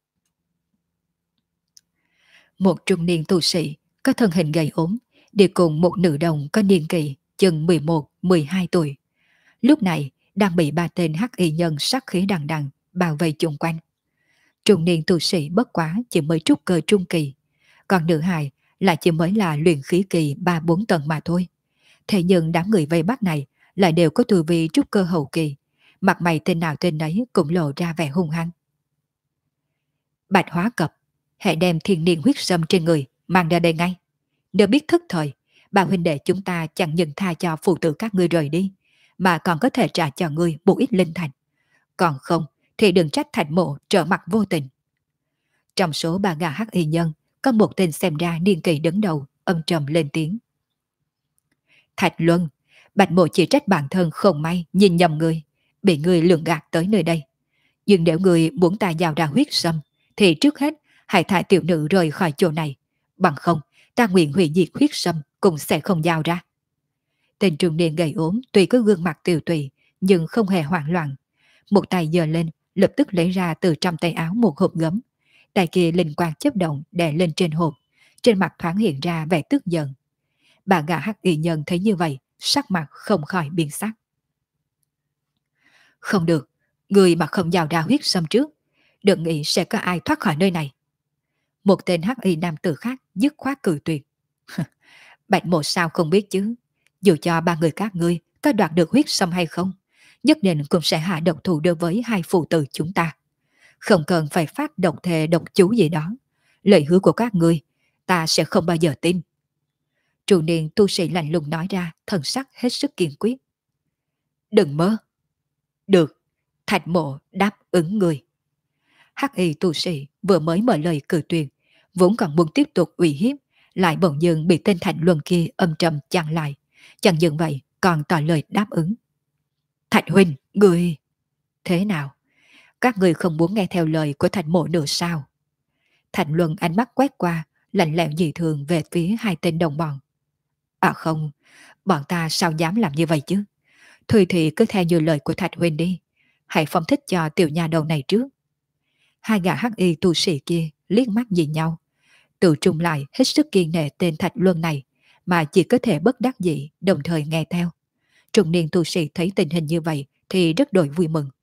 Một trung niên tu sĩ có thân hình gầy ốm đi cùng một nữ đồng có niên kỳ chừng 11-12 tuổi. Lúc này đang bị ba tên hắc y nhân sát khí đằng đằng bao vây chung quanh. Trung niên tu sĩ bất quá chỉ mới trúc cơ trung kỳ, còn nữ hài lại chỉ mới là luyện khí kỳ 3-4 tầng mà thôi. Thế nhưng đám người vây bắt này lại đều có tu vi trúc cơ hậu kỳ, mặt mày tên nào tên nấy cũng lộ ra vẻ hung hăng. Bạch Hóa Cập, hãy đem thiên niên huyết sâm trên người mang ra đây ngay. Nếu biết thức thời, bà huynh đệ chúng ta chẳng những tha cho phụ tử các ngươi rời đi, mà còn có thể trả cho ngươi một ít linh thành. Còn không thì đừng trách Thạch Mộ trở mặt vô tình. Trong số ba gã hắc y nhân, có một tên xem ra niên kỳ đứng đầu, âm trầm lên tiếng. Thạch Luân, Bạch Mộ chỉ trách bản thân không may nhìn nhầm người, bị người lường gạt tới nơi đây. Nhưng nếu người muốn ta giao ra huyết sâm, thì trước hết hãy thả tiểu nữ rời khỏi chỗ này. Bằng không, ta nguyện hủy diệt huyết sâm cũng sẽ không giao ra. Tên trung niên gầy ốm tuy có gương mặt tiều tụy, nhưng không hề hoảng loạn. Một tay giơ lên, lập tức lấy ra từ trong tay áo một hộp gấm. Tay kia linh quang chớp động đè lên trên hộp, trên mặt thoáng hiện ra vẻ tức giận. Bà gã hắc y nhân thấy như vậy, sắc mặt không khỏi biến sắc. Không được, người mà không giao ra huyết sâm trước, đừng nghĩ sẽ có ai thoát khỏi nơi này. Một tên hắc y nam tử khác dứt khoát cự tuyệt. Bạch Mộ sao không biết chứ, dù cho ba người các ngươi có đoạt được huyết sâm hay không, nhất định cũng sẽ hạ độc thủ đối với hai phụ tử chúng ta. Không cần phải phát độc thề độc chú gì đó. Lời hứa của các ngươi, ta sẽ không bao giờ tin. Trụ niên tu sĩ lạnh lùng nói ra, thần sắc hết sức kiên quyết. Đừng mơ. Được, Thạch Mộ đáp ứng người. Hắc y tu sĩ vừa mới mở lời cự tuyệt, vốn còn muốn tiếp tục uy hiếp, lại bỗng dưng bị tên Thạch Luân kia âm trầm chặn lại. Chẳng dừng vậy, còn tỏ lời đáp ứng. Thạch huynh, người... Thế nào? Các người không muốn nghe theo lời của Thạch Mộ nữa sao? Thạch Luân ánh mắt quét qua, lạnh lẽo dị thường về phía hai tên đồng bọn. À không, bọn ta sao dám làm như vậy chứ? Thôi thì cứ theo như lời của Thạch huynh đi. Hãy phong thích cho tiểu nha đầu này trước. Hai gã hắc y tu sĩ kia liếc mắt nhìn nhau, tự trung lại hết sức kiên nể tên Thạch Luân này, mà chỉ có thể bất đắc dĩ đồng thời nghe theo. Trung niên tu sĩ thấy tình hình như vậy thì rất đổi vui mừng.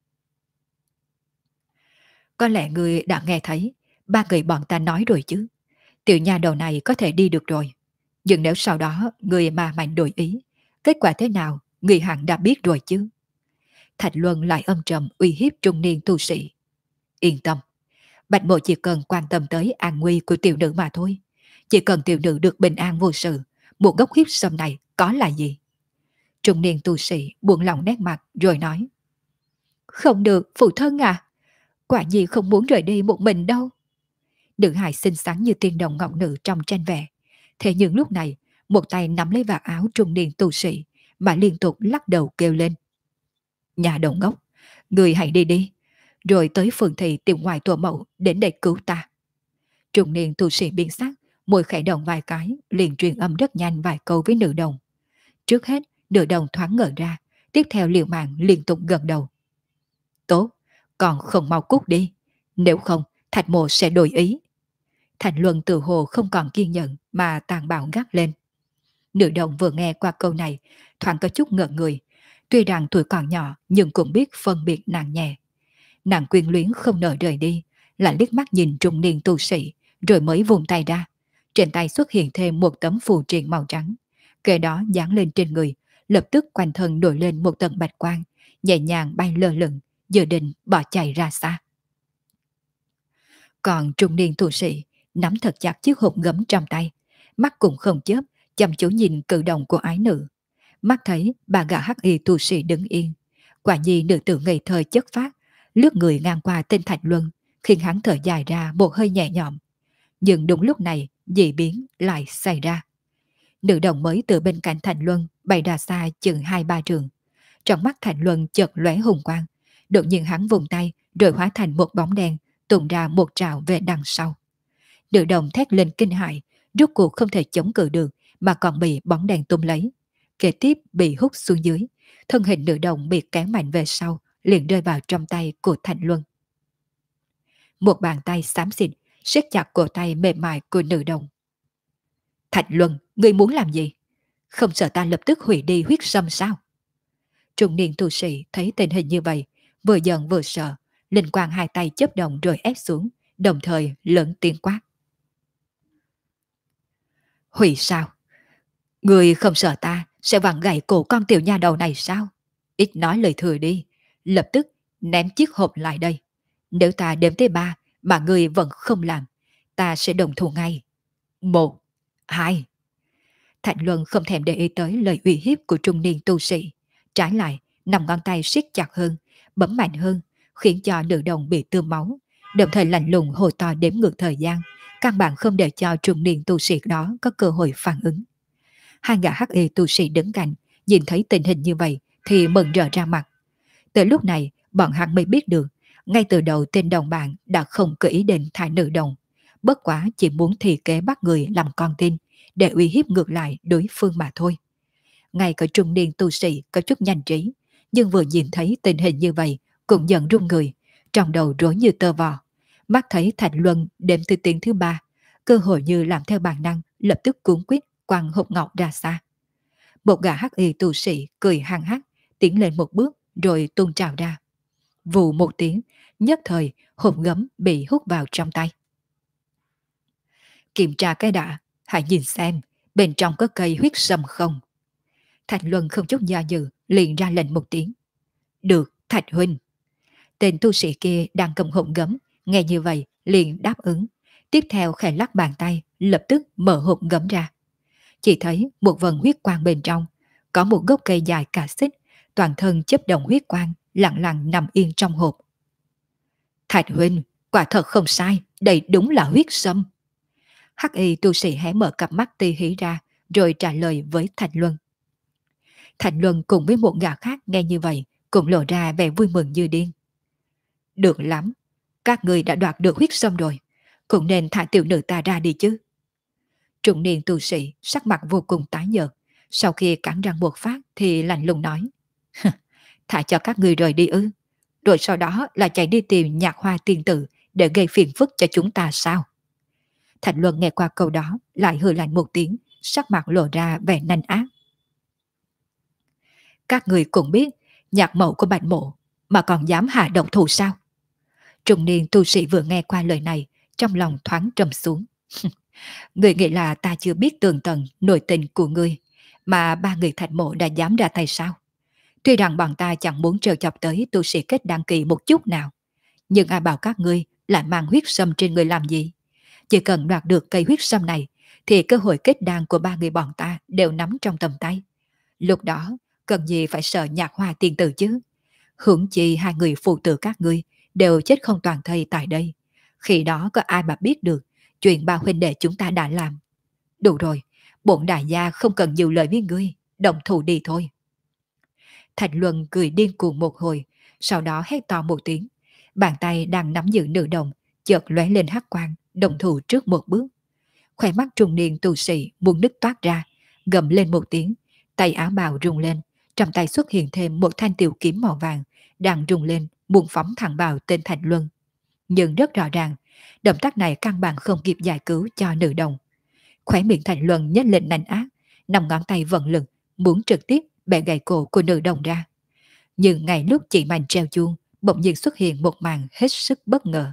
Có lẽ người đã nghe thấy ba người bọn ta nói rồi chứ. Tiểu nha đầu này có thể đi được rồi. Nhưng nếu sau đó người mà mạnh đổi ý, kết quả thế nào người hẳn đã biết rồi chứ. Thạch Luân lại âm trầm uy hiếp trung niên tu sĩ. Yên tâm, Bạch Mộ chỉ cần quan tâm tới an nguy của tiểu nữ mà thôi. Chỉ cần tiểu nữ được bình an vô sự, một gốc huyết sâm này có là gì? Trung niên tu sĩ buông lỏng nét mặt rồi nói. Không được, phụ thân à. Quả nhi không muốn rời đi một mình đâu. Nữ hài xinh xắn như tiên đồng ngọc nữ trong tranh vẽ. Thế nhưng lúc này, một tay nắm lấy vạt áo trung niên tu sĩ mà liên tục lắc đầu kêu lên. Nhà đầu ngốc, người hãy đi đi, rồi tới phường thị tìm ngoài tổ mẫu đến đây cứu ta. Trung niên tu sĩ biến sắc, môi khẽ động vài cái, liền truyền âm rất nhanh vài câu với nữ đồng. Trước hết, nữ đồng thoáng ngờ ra, tiếp theo liều mạng liên tục gật đầu. Tốt, còn không mau cút đi, nếu không Thạch Mộ sẽ đổi ý. Thành Luân tự hồ không còn kiên nhẫn mà tàn bạo gắt lên. Nữ đồng vừa nghe qua câu này, thoáng có chút ngợn người. Tuy rằng tuổi còn nhỏ nhưng cũng biết phân biệt nặng nhẹ. Nàng quyến luyến không nỡ rời đi, lại liếc mắt nhìn trung niên tu sĩ, rồi mới vùng tay ra. Trên tay xuất hiện thêm một tấm phù triện màu trắng. Kề đó dán lên trên người, lập tức quanh thân nổi lên một tầng bạch quang, nhẹ nhàng bay lơ lửng, dự định bỏ chạy ra xa. Còn trung niên tu sĩ nắm thật chặt chiếc hộp gấm trong tay, mắt cũng không chớp, chăm chú nhìn cử động của ái nữ. Mắt thấy bà gã hắc y tu sĩ đứng yên, quả nhi nữ tử ngây thơ chất phát, lướt người ngang qua tên Thạch Luân, khiến hắn thở dài ra một hơi nhẹ nhõm. Nhưng đúng lúc này, dị biến lại xảy ra. Nữ đồng mới từ bên cạnh Thạch Luân bay ra xa chừng 2-3 trường. Trong mắt Thạch Luân chợt lóe hùng quang, đột nhiên hắn vùng tay rồi hóa thành một bóng đen, tung ra một trào về đằng sau. Nữ đồng thét lên kinh hãi, rốt cuộc không thể chống cự được mà còn bị bóng đèn tung lấy. Kế tiếp bị hút xuống dưới, thân hình nữ đồng bị kéo mạnh về sau, liền rơi vào trong tay của Thạch Luân. Một bàn tay xám xịt siết chặt cổ tay mềm mại của nữ đồng. Thạch Luân, ngươi muốn làm gì? Không sợ ta lập tức hủy đi huyết sâm sao? Trung niên tu sĩ thấy tình hình như vậy, vừa giận vừa sợ, linh quang hai tay chớp động rồi ép xuống, đồng thời lớn tiếng quát. Hủy sao? Người không sợ ta sẽ vặn gãy cổ con tiểu nha đầu này sao? Ít nói lời thừa đi, lập tức ném chiếc hộp lại đây. Nếu ta đếm tới 3 mà người vẫn không làm, ta sẽ đồng thủ ngay. 1, 2. Thạch Luân không thèm để ý tới lời uy hiếp của trung niên tu sĩ. Trái lại, nằm ngón tay siết chặt hơn, bấm mạnh hơn, khiến cho nữ đồng bị tươm máu, đồng thời lạnh lùng hồi to đếm ngược thời gian, căn bản không để cho trung niên tu sĩ đó có cơ hội phản ứng. Hai gã hắc y tu sĩ đứng cạnh, nhìn thấy tình hình như vậy thì mừng rỡ ra mặt. Tới lúc này, bọn hắn mới biết được Ngay từ đầu tên đồng bạn đã không có ý định thả nữ đồng, bất quá chỉ muốn thì kế bắt người làm con tin để uy hiếp ngược lại đối phương mà thôi. Ngay cả trung niên tu sĩ có chút nhanh trí, nhưng vừa nhìn thấy tình hình như vậy cũng giận run người, trong đầu rối như tơ vò. Mắt thấy Thạch Luân đếm từ tiếng thứ ba, cơ hội như làm theo bản năng, lập tức cuốn quýt quăng hộp ngọc ra xa. Một gã hắc y tu sĩ cười hăng hắc, tiến lên một bước rồi tung trào ra. Vù một tiếng, nhất thời hộp gấm bị hút vào trong tay. Kiểm tra cái đã, hãy nhìn xem bên trong có cây huyết sâm không. Thạch Luân không chút do dự liền ra lệnh một tiếng. Được, Thạch huynh. Tên tu sĩ kia đang cầm hộp gấm, nghe như vậy liền đáp ứng. Tiếp theo khẽ lắc bàn tay, lập tức mở hộp gấm ra. Chỉ thấy một vần huyết quang bên trong, có một gốc cây dài cả xích, toàn thân chớp động huyết quang, lặng lặng nằm yên trong hộp. Thạch huynh, quả thật không sai, đây đúng là huyết sâm. Hắc y tu sĩ hé mở cặp mắt ti hí ra, rồi trả lời với Thạch Luân. Thạch Luân cùng với một gã khác nghe như vậy, cũng lộ ra vẻ vui mừng như điên. Được lắm, các người đã đoạt được huyết sâm rồi, cũng nên thả tiểu nữ ta ra đi chứ. Trung niên tu sĩ sắc mặt vô cùng tái nhợt, sau khi cắn răng buộc phát thì lạnh lùng nói. Thả cho các người rời đi ư, rồi sau đó là chạy đi tìm Nhạc Hoa tiên tử để gây phiền phức cho chúng ta sao? Thạch Luân nghe qua câu đó lại hừ lạnh một tiếng, sắc mặt lộ ra vẻ nanh ác. Các người cũng biết nhạc mẫu của Bạch Mộ mà còn dám hạ độc thủ sao? Trung niên tu sĩ vừa nghe qua lời này, trong lòng thoáng trầm xuống. Người nghĩ là ta chưa biết tường tận nội tình của ngươi, mà ba người Thạch Mộ đã dám ra tay sao? Tuy rằng bọn ta chẳng muốn trêu chọc tới tu sĩ kết đăng kỳ một chút nào, nhưng ai bảo các ngươi lại mang huyết sâm trên người làm gì? Chỉ cần đoạt được cây huyết sâm này, thì cơ hội kết đan của ba người bọn ta đều nắm trong tầm tay. Lúc đó, cần gì phải sợ Nhạc Hoa tiên tử chứ? Hưởng chi hai người phụ tử các ngươi đều chết không toàn thây tại đây. Khi đó có ai mà biết được chuyện ba huynh đệ chúng ta đã làm. Đủ rồi, bổn đại gia không cần nhiều lời với ngươi, động thủ đi thôi. Thạch Luân cười điên cuồng một hồi, sau đó hét to một tiếng. Bàn tay đang nắm giữ nữ đồng, chợt lóe lên hắc quang, đồng thủ trước một bước. Khóe mắt trung niên tu sĩ muốn nứt toát ra, gầm lên một tiếng, tay áo bào rung lên, trong tay xuất hiện thêm một thanh tiểu kiếm màu vàng, đang rung lên, muốn phóng thẳng vào tên Thạch Luân. Nhưng rất rõ ràng, động tác này căn bản không kịp giải cứu cho nữ đồng. Khóe miệng Thạch Luân nhếch lên nanh ác, nằm ngón tay vận lực, muốn trực tiếp bẻ gãy cổ của nữ đồng ra. Nhưng ngay lúc chỉ màn treo chuông, bỗng nhiên xuất hiện một màn hết sức bất ngờ.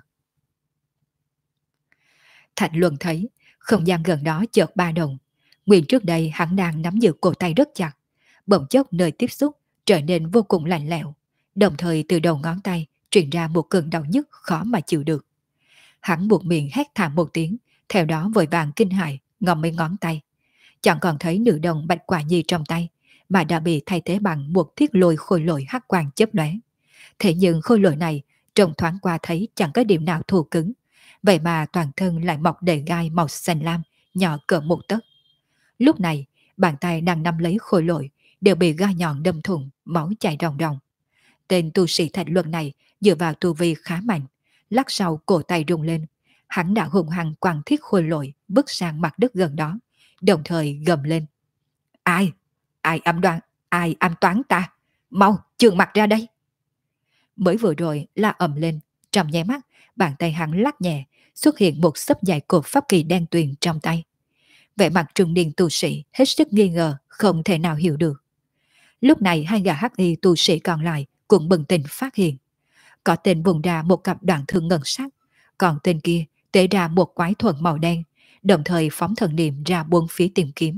Thạch Luân thấy không gian gần đó chợt ba động. Nguyên trước đây hắn đang nắm giữ cổ tay rất chặt, bỗng chốc nơi tiếp xúc trở nên vô cùng lạnh lẽo, đồng thời từ đầu ngón tay truyền ra một cơn đau nhức khó mà chịu được. Hắn buộc miệng hét thảm một tiếng, theo đó vội vàng kinh hãi ngậm mấy ngón tay, chẳng còn thấy nữ đồng Bạch Quả Nhi trong tay, mà đã bị thay thế bằng một thiết lôi khôi lỗi hắc quang chớp lóe. Thế nhưng khôi lỗi này trông thoáng qua thấy chẳng có điểm nào thô cứng, vậy mà toàn thân lại mọc đầy gai màu xanh lam, nhỏ cỡ một tấc. Lúc này, bàn tay đang nắm lấy khôi lỗi đều bị gai nhọn đâm thủng, máu chảy ròng ròng. Tên tu sĩ Thạch Luân này dựa vào tu vi khá mạnh, lắc sau cổ tay rung lên, hắn đã hùng hăng quăng thiết khôi lỗi bước sang mặt đất gần đó, đồng thời gầm lên. Ai? Ai ám toán ta? Mau, trừng mặt ra đây! Mới vừa rồi la ầm lên, trong nháy mắt, bàn tay hắn lắc nhẹ, xuất hiện một xấp dài cột pháp kỳ đen tuyền trong tay. Vẻ mặt trung niên tu sĩ hết sức nghi ngờ, không thể nào hiểu được. Lúc này hai gã hắc y tu sĩ còn lại cũng bừng tỉnh phát hiện. Có tên vùng ra một cặp đoạn thương ngân sắc, còn tên kia tế ra một quái thuần màu đen, đồng thời phóng thần niệm ra bốn phía tìm kiếm.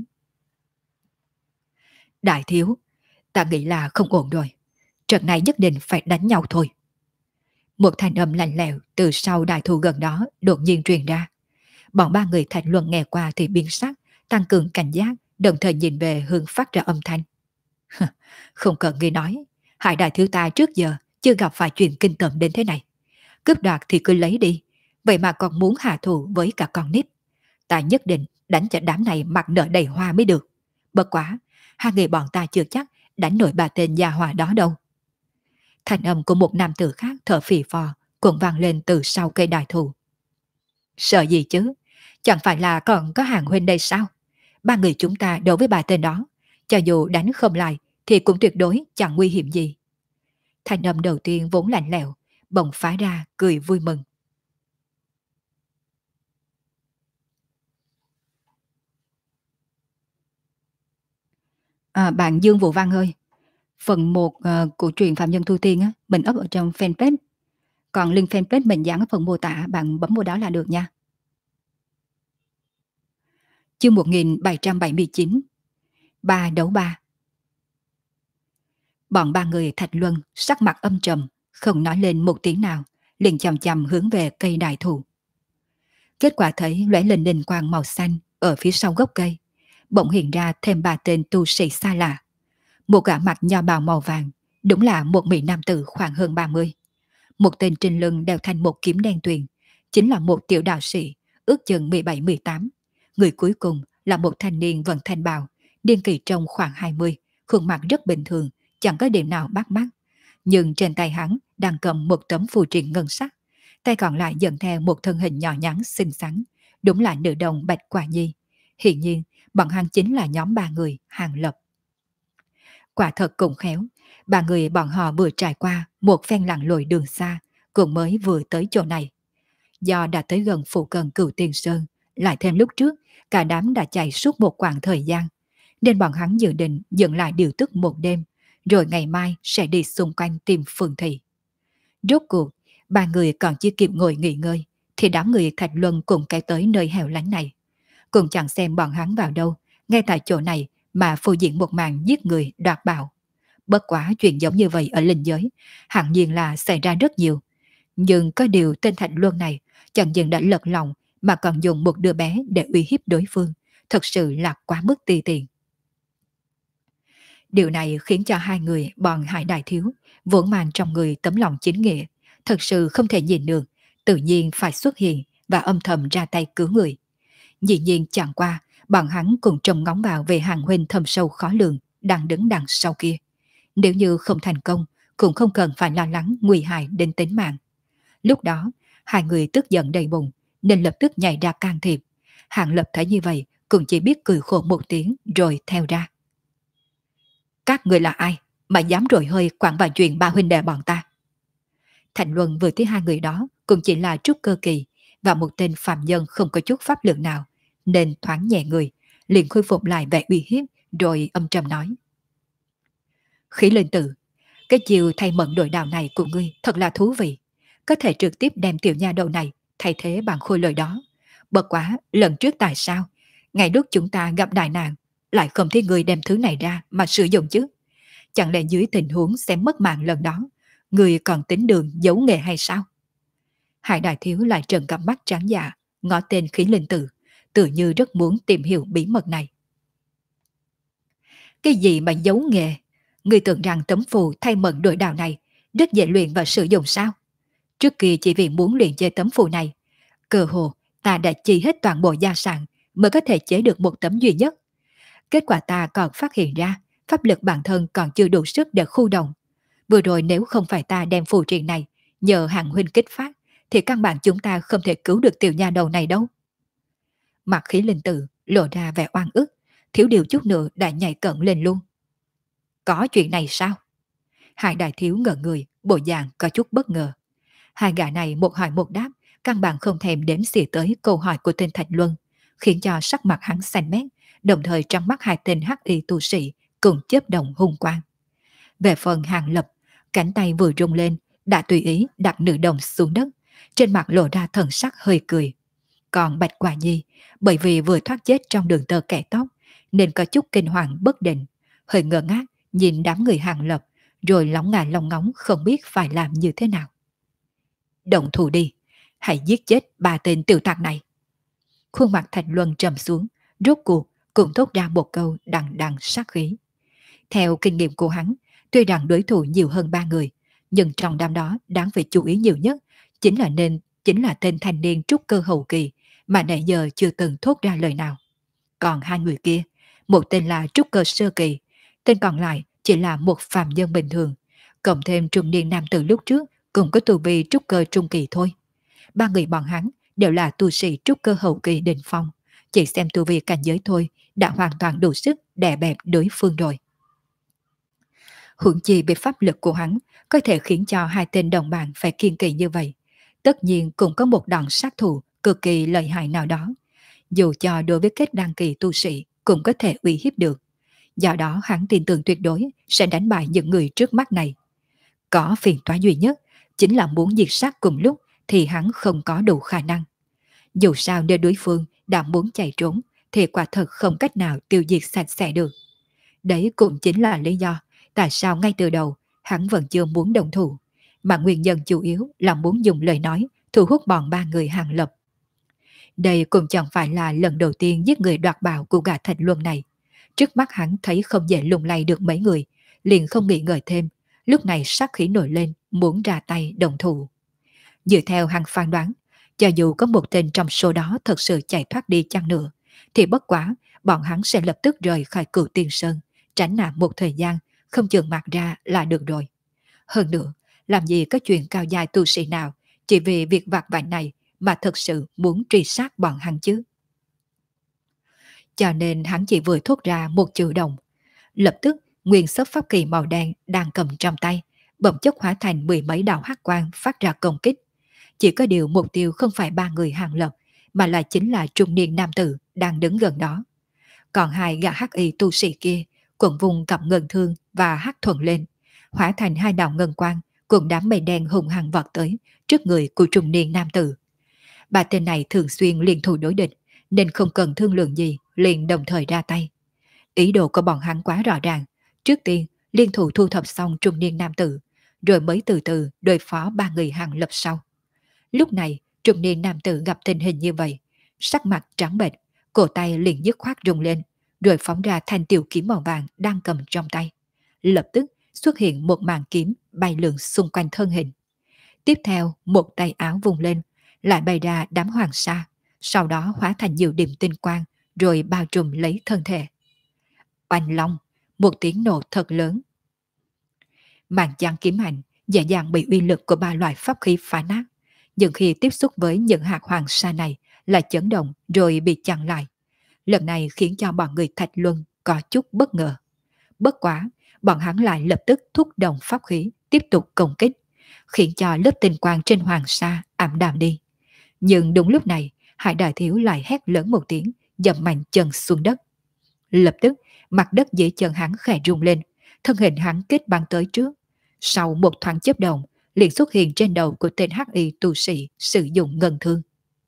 Đại thiếu, ta nghĩ là không ổn rồi. Trận này nhất định phải đánh nhau thôi. Một thanh âm lạnh lẽo từ sau đại thụ gần đó đột nhiên truyền ra. Bọn ba người Thạch Luân nghe qua thì biến sắc, tăng cường cảnh giác, đồng thời nhìn về hướng phát ra âm thanh. Không cần ngươi nói, hai đại thiếu ta trước giờ chưa gặp phải chuyện kinh tởm đến thế này. Cướp đoạt thì cứ lấy đi, vậy mà còn muốn hạ thủ với cả con nít. Ta nhất định đánh cho đám này mặt nợ đầy hoa mới được. Bất quá, hai người bọn ta chưa chắc đánh nổi bà tên gia hòa đó đâu. Thanh âm của một nam tử khác thở phì phò, cũng vang lên từ sau cây đại thụ. Sợ gì chứ? Chẳng phải là còn có hàng huynh đây sao? Ba người chúng ta đối với ba tên đó, cho dù đánh không lại thì cũng tuyệt đối chẳng nguy hiểm gì. Thanh âm đầu tiên vốn lạnh lẽo, bỗng phá ra cười vui mừng. Bạn Dương Vũ Văn ơi, phần 1 của truyện Phạm Nhân Thu Tiên á, mình up ở trong fanpage. Còn link fanpage mình dán ở phần mô tả, bạn bấm vào đó là được nha. Chương 1779, Ba đấu ba. Bọn ba người Thạch Luân sắc mặt âm trầm, không nói lên một tiếng nào, liền chầm chầm hướng về cây đại thụ. Kết quả thấy lóe lên đình quang màu xanh ở phía sau gốc cây, bỗng hiện ra thêm ba tên tu sĩ xa lạ. Một gã mặt nho bào màu vàng, đúng là một mỹ nam tử khoảng hơn 30. Một tên trên lưng đeo thanh một kiếm đen tuyền, chính là một tiểu đạo sĩ, ước chừng 17-18. Người cuối cùng là một thanh niên vận thanh bào, niên kỳ trong khoảng 20, khuôn mặt rất bình thường, chẳng có điểm nào bắt mắt. Nhưng trên tay hắn đang cầm một tấm phù triện ngân sắc, tay còn lại dẫn theo một thân hình nhỏ nhắn xinh xắn, đúng là nữ đồng Bạch Quả Nhi. Hiển nhiên, bọn hắn chính là nhóm ba người Hàng Lập. Quả thật cũng khéo, ba người bọn họ vừa trải qua một phen lặn lội đường xa, cũng mới vừa tới chỗ này. Do đã tới gần phụ cận Cửu Tiên Sơn, lại thêm lúc trước, cả đám đã chạy suốt một quãng thời gian, nên bọn hắn dự định dừng lại điều tức một đêm, rồi ngày mai sẽ đi xung quanh tìm Phương Thị. Rốt cuộc, ba người còn chưa kịp ngồi nghỉ ngơi, thì đám người Thạch Luân cùng cái tới nơi hẻo lánh này. Cùng chẳng xem bọn hắn vào đâu, ngay tại chỗ này mà phô diễn một màn giết người đoạt bảo. Bất quá chuyện giống như vậy ở linh giới, hẳn nhiên là xảy ra rất nhiều. Nhưng có điều tên Thạch Luân này chẳng những đã lật lòng mà còn dùng một đứa bé để uy hiếp đối phương, thật sự là quá mức ti tiện. Điều này khiến cho hai người bọn Hải Đại Thiếu vốn mang trong người tấm lòng chính nghĩa, thật sự không thể nhìn được, tự nhiên phải xuất hiện và âm thầm ra tay cứu người. Dĩ nhiên chẳng qua, bọn hắn cùng trông ngóng vào về hàng huynh thâm sâu khó lường đang đứng đằng sau kia. Nếu như không thành công, cũng không cần phải lo lắng nguy hại đến tính mạng. Lúc đó, hai người tức giận đầy bụng, nên lập tức nhảy ra can thiệp. Hàng Lập thấy như vậy, cũng chỉ biết cười khổ một tiếng rồi theo ra. Các người là ai mà dám rồi hơi quản vào chuyện ba huynh đệ bọn ta? Thành Luân vừa thấy hai người đó cũng chỉ là trúc cơ kỳ và một tên phàm nhân không có chút pháp lực nào, nên thoáng nhẹ người, liền khôi phục lại vẻ uy hiếp rồi âm trầm nói. Khí Linh Tử, cái chiều thay mận đội đạo này của ngươi thật là thú vị. Có thể trực tiếp đem tiểu nha đầu này thay thế bằng khôi lời đó. Bất quá, lần trước tại sao? Ngày lúc chúng ta gặp đại nạn, lại không thấy ngươi đem thứ này ra mà sử dụng chứ? Chẳng lẽ dưới tình huống xem mất mạng lần đó, ngươi còn tính đường giấu nghề hay sao? Hải Đại Thiếu lại trợn cặp mắt trắng dạ, ngó tên Khí Linh Tử, tự như rất muốn tìm hiểu bí mật này. Cái gì mà giấu nghề? Ngươi tưởng rằng tấm phù thay mận đội đạo này rất dễ luyện và sử dụng sao? Trước kia chỉ vì muốn luyện chơi tấm phù này, cơ hồ ta đã chi hết toàn bộ gia sản mới có thể chế được một tấm duy nhất. Kết quả ta còn phát hiện ra pháp lực bản thân còn chưa đủ sức để khu động. Vừa rồi nếu không phải ta đem phù triện này nhờ hàng huynh kích phát, thì căn bản chúng ta không thể cứu được tiểu nha đầu này đâu. Mặt Khí Linh Tử lộ ra vẻ oan ức, thiếu điều chút nữa đã nhảy cận lên luôn. Có chuyện này sao? Hai đại thiếu ngờ người, bộ dạng có chút bất ngờ. Hai gã này một hỏi một đáp, căn bản không thèm đếm xỉa tới câu hỏi của tên Thạch Luân, khiến cho sắc mặt hắn xanh mét, đồng thời trong mắt hai tên hắc y tu sĩ cùng chớp động hung quang. Về phần Hàng Lập, cánh tay vừa rung lên, đã tùy ý đặt nữ đồng xuống đất, trên mặt lộ ra thần sắc hơi cười. Còn Bạch Quả Nhi, bởi vì vừa thoát chết trong đường tơ kẻ tóc, nên có chút kinh hoàng bất định, hơi ngơ ngác nhìn đám người Hàng Lập, rồi lóng ngà lóng ngóng không biết phải làm như thế nào. Động thủ đi, hãy giết chết ba tên tiểu tặc này. Khuôn mặt Thạch Luân trầm xuống, rốt cuộc cũng thốt ra một câu đằng đằng sát khí. Theo kinh nghiệm của hắn, tuy rằng đối thủ nhiều hơn ba người, nhưng trong đám đó đáng phải chú ý nhiều nhất chính là tên thanh niên trúc cơ hậu kỳ mà nãy giờ chưa từng thốt ra lời nào. Còn hai người kia, một tên là trúc cơ sơ kỳ, tên còn lại chỉ là một phàm nhân bình thường, cộng thêm trung niên nam tử lúc trước cũng có tu vi trúc cơ trung kỳ thôi. Ba người bọn hắn đều là tu sĩ trúc cơ hậu kỳ đỉnh phong, chỉ xem tu vi cảnh giới thôi đã hoàn toàn đủ sức đè bẹp đối phương rồi. Huống chi về pháp lực của hắn có thể khiến cho hai tên đồng bạn phải kiên kỳ như vậy. Tất nhiên cũng có một đòn sát thủ cực kỳ lợi hại nào đó. Dù cho đối với kết đăng kỳ tu sĩ cũng có thể uy hiếp được. Do đó hắn tin tưởng tuyệt đối sẽ đánh bại những người trước mắt này. Có phiền toái duy nhất chính là muốn diệt sát cùng lúc thì hắn không có đủ khả năng. Dù sao nếu đối phương đã muốn chạy trốn thì quả thật không cách nào tiêu diệt sạch sẽ được. Đấy cũng chính là lý do tại sao ngay từ đầu hắn vẫn chưa muốn đồng thủ, mà nguyên nhân chủ yếu là muốn dùng lời nói thu hút bọn ba người Hàng Lập. Đây cũng chẳng phải là lần đầu tiên giết người đoạt bảo của gã Thạch Luân này. Trước mắt hắn thấy không dễ lung lay được mấy người, liền không nghĩ ngợi thêm, lúc này sát khí nổi lên, muốn ra tay đồng thủ. Dựa theo hắn phán đoán, cho dù có một tên trong số đó thật sự chạy thoát đi chăng nữa, thì bất quá bọn hắn sẽ lập tức rời khỏi Cửu Tiên Sơn, tránh nạn một thời gian, không chừng mặt ra là được rồi. Hơn nữa, làm gì có chuyện cao dài tu sĩ nào chỉ vì việc vặt vãnh này mà thật sự muốn truy sát bọn hắn chứ. Cho nên hắn chỉ vừa thốt ra một chữ đồng. Lập tức, nguyên sấp pháp kỳ màu đen đang cầm trong tay, bỗng chốc hóa thành mười mấy đạo hắc quang phát ra công kích. Chỉ có điều mục tiêu không phải ba người Hàng Lập, mà là chính là trung niên nam tử đang đứng gần đó. Còn hai gã hắc y tu sĩ kia cũng vùng cặp ngân thương và hắc thuần lên, hóa thành hai đạo ngân quang cùng đám mây đen hùng hăng vọt tới trước người của trung niên nam tử. Ba tên này thường xuyên liên thủ đối địch, nên không cần thương lượng gì liền đồng thời ra tay. Ý đồ của bọn hắn quá rõ ràng, trước tiên liên thủ thu thập xong trung niên nam tử, rồi mới từ từ đối phó ba người Hàng Lập sau. Lúc này trung niên nam tử gặp tình hình như vậy, sắc mặt trắng bệch, cổ tay liền dứt khoát rung lên, rồi phóng ra thanh tiểu kiếm màu vàng đang cầm trong tay. Lập tức xuất hiện một màn kiếm bay lượn xung quanh thân hình. Tiếp theo một tay áo vung lên, lại bay ra đám hoàng sa, sau đó hóa thành nhiều điểm tinh quang, rồi bao trùm lấy thân thể. Oanh long, một tiếng nổ thật lớn. Màn giăng kiếm hành dễ dàng bị uy lực của ba loại pháp khí phá nát, nhưng khi tiếp xúc với những hạt hoàng sa này lại chấn động rồi bị chặn lại. Lần này khiến cho bọn người Thạch Luân có chút bất ngờ. Bất quá, bọn hắn lại lập tức thúc động pháp khí tiếp tục công kích, khiến cho lớp tinh quang trên hoàng sa ảm đạm đi. Nhưng đúng lúc này, Hải Đại Thiếu lại hét lớn một tiếng, dậm mạnh chân xuống đất. Lập tức, mặt đất dưới chân hắn khẽ rung lên, thân hình hắn kết băng tới trước. Sau một thoáng chớp động, liền xuất hiện trên đầu của tên hắc y tu sĩ sử dụng ngân thương.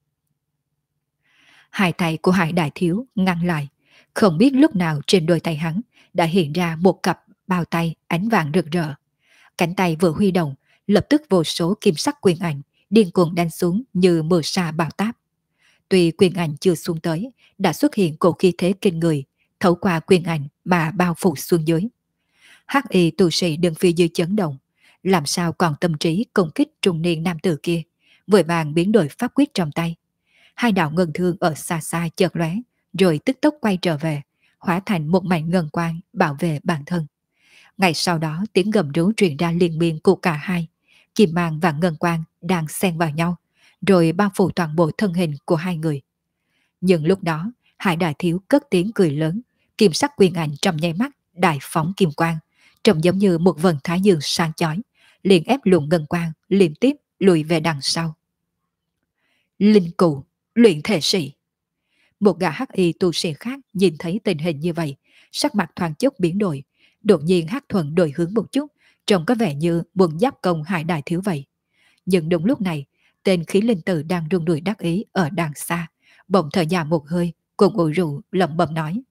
Hai tay của Hải Đại Thiếu ngăn lại, không biết lúc nào trên đôi tay hắn đã hiện ra một cặp bao tay ánh vàng rực rỡ. Cánh tay vừa huy động, lập tức vô số kim sắc quyền ảnh điên cuồng đánh xuống như mưa sa bão táp. Tuy quyền ảnh chưa xuống tới, đã xuất hiện cổ khí thế kinh người, thấu qua quyền ảnh mà bao phủ xuống dưới. Hắc y tu sĩ đứng phía dưới chấn động, làm sao còn tâm trí công kích trung niên nam tử kia, vội vàng biến đổi pháp quyết trong tay. Hai đạo ngân thương ở xa xa chợt lóe, rồi tức tốc quay trở về, hóa thành một mảnh ngân quang bảo vệ bản thân. Ngay sau đó tiếng gầm rú truyền ra liên miên của cả hai, kim mang và ngân quang đang xen vào nhau, rồi bao phủ toàn bộ thân hình của hai người. Nhưng lúc đó, Hải Đại Thiếu cất tiếng cười lớn, kim sắc quyền ảnh trong nháy mắt đại phóng kim quang, trông giống như một vầng thái dương sáng chói, liền ép luồng ngân quang liên tiếp lùi về đằng sau. Linh cụ, luyện thể sĩ. Một gã hắc y tu sĩ khác nhìn thấy tình hình như vậy, sắc mặt thoáng chốc biến đổi, đột nhiên hắc thuần đổi hướng một chút, trông có vẻ như muốn giáp công Hải Đại Thiếu vậy. Nhưng đúng lúc này, tên khí linh tử đang run rủi đắc ý ở đằng xa, bỗng thở dài một hơi, cùng ủ rũ lẩm bẩm nói: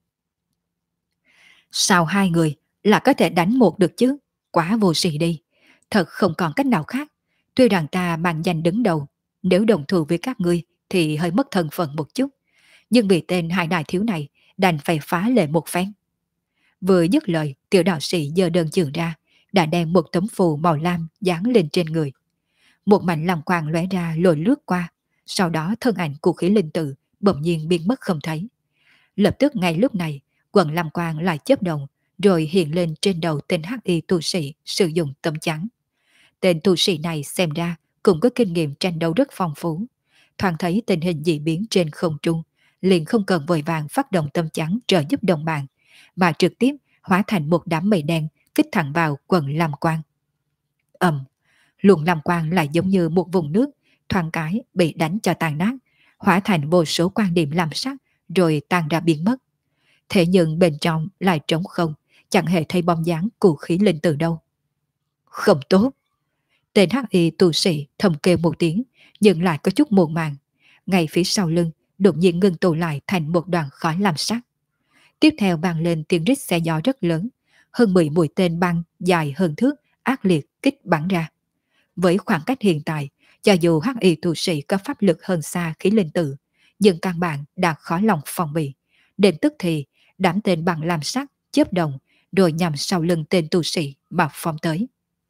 sao hai người là có thể đánh một được chứ? Quá vô sĩ đi, thật không còn cách nào khác. Tuy rằng ta mang danh đứng đầu, nếu đồng thủ với các ngươi thì hơi mất thân phận một chút, nhưng vì tên Hải Đại Thiếu này đành phải phá lệ một phen. Vừa dứt lời, tiểu đạo sĩ giơ đơn trường ra, đã đem một tấm phù màu lam dán lên trên người. Một mảnh lam quang lóe ra lội lướt qua, sau đó thân ảnh của khí linh tử bỗng nhiên biến mất không thấy. Lập tức ngay lúc này, quần lam quang lại chớp động, rồi hiện lên trên đầu tên hắc y tu sĩ sử dụng tấm chắn. tên tu sĩ này xem ra cũng có kinh nghiệm tranh đấu rất phong phú. Thoáng thấy tình hình dị biến trên không trung, liền không cần vội vàng phát động tâm chắn trợ giúp đồng bạn, mà trực tiếp hóa thành một đám mây đen kích thẳng vào quần Lam Quang. Luồng Lam Quang lại giống như một vùng nước, thoáng cái bị đánh cho tan nát, hóa thành vô số quan điểm lam sắc, rồi tan ra biến mất. Thế nhưng bên trong lại trống không, chẳng hề thấy bóng dáng của khí linh từ đâu. Không tốt! Tên hắc y tu sĩ thầm kêu một tiếng, nhưng lại có chút muộn màng. Ngay phía sau lưng, đột nhiên ngưng tụ lại thành một đoàn khói lam sắc. Tiếp theo vang lên tiếng rít xe gió rất lớn, hơn 10 mũi tên băng dài hơn thước, ác liệt kích bắn ra. Với khoảng cách hiện tại, cho dù hắc y tu sĩ có pháp lực hơn xa khí linh tử, nhưng căn bản đã khó lòng phòng bị. Đến tức thì, đám tên bằng làm sắc, chớp động, rồi nhằm sau lưng tên tu sĩ mà phóng tới.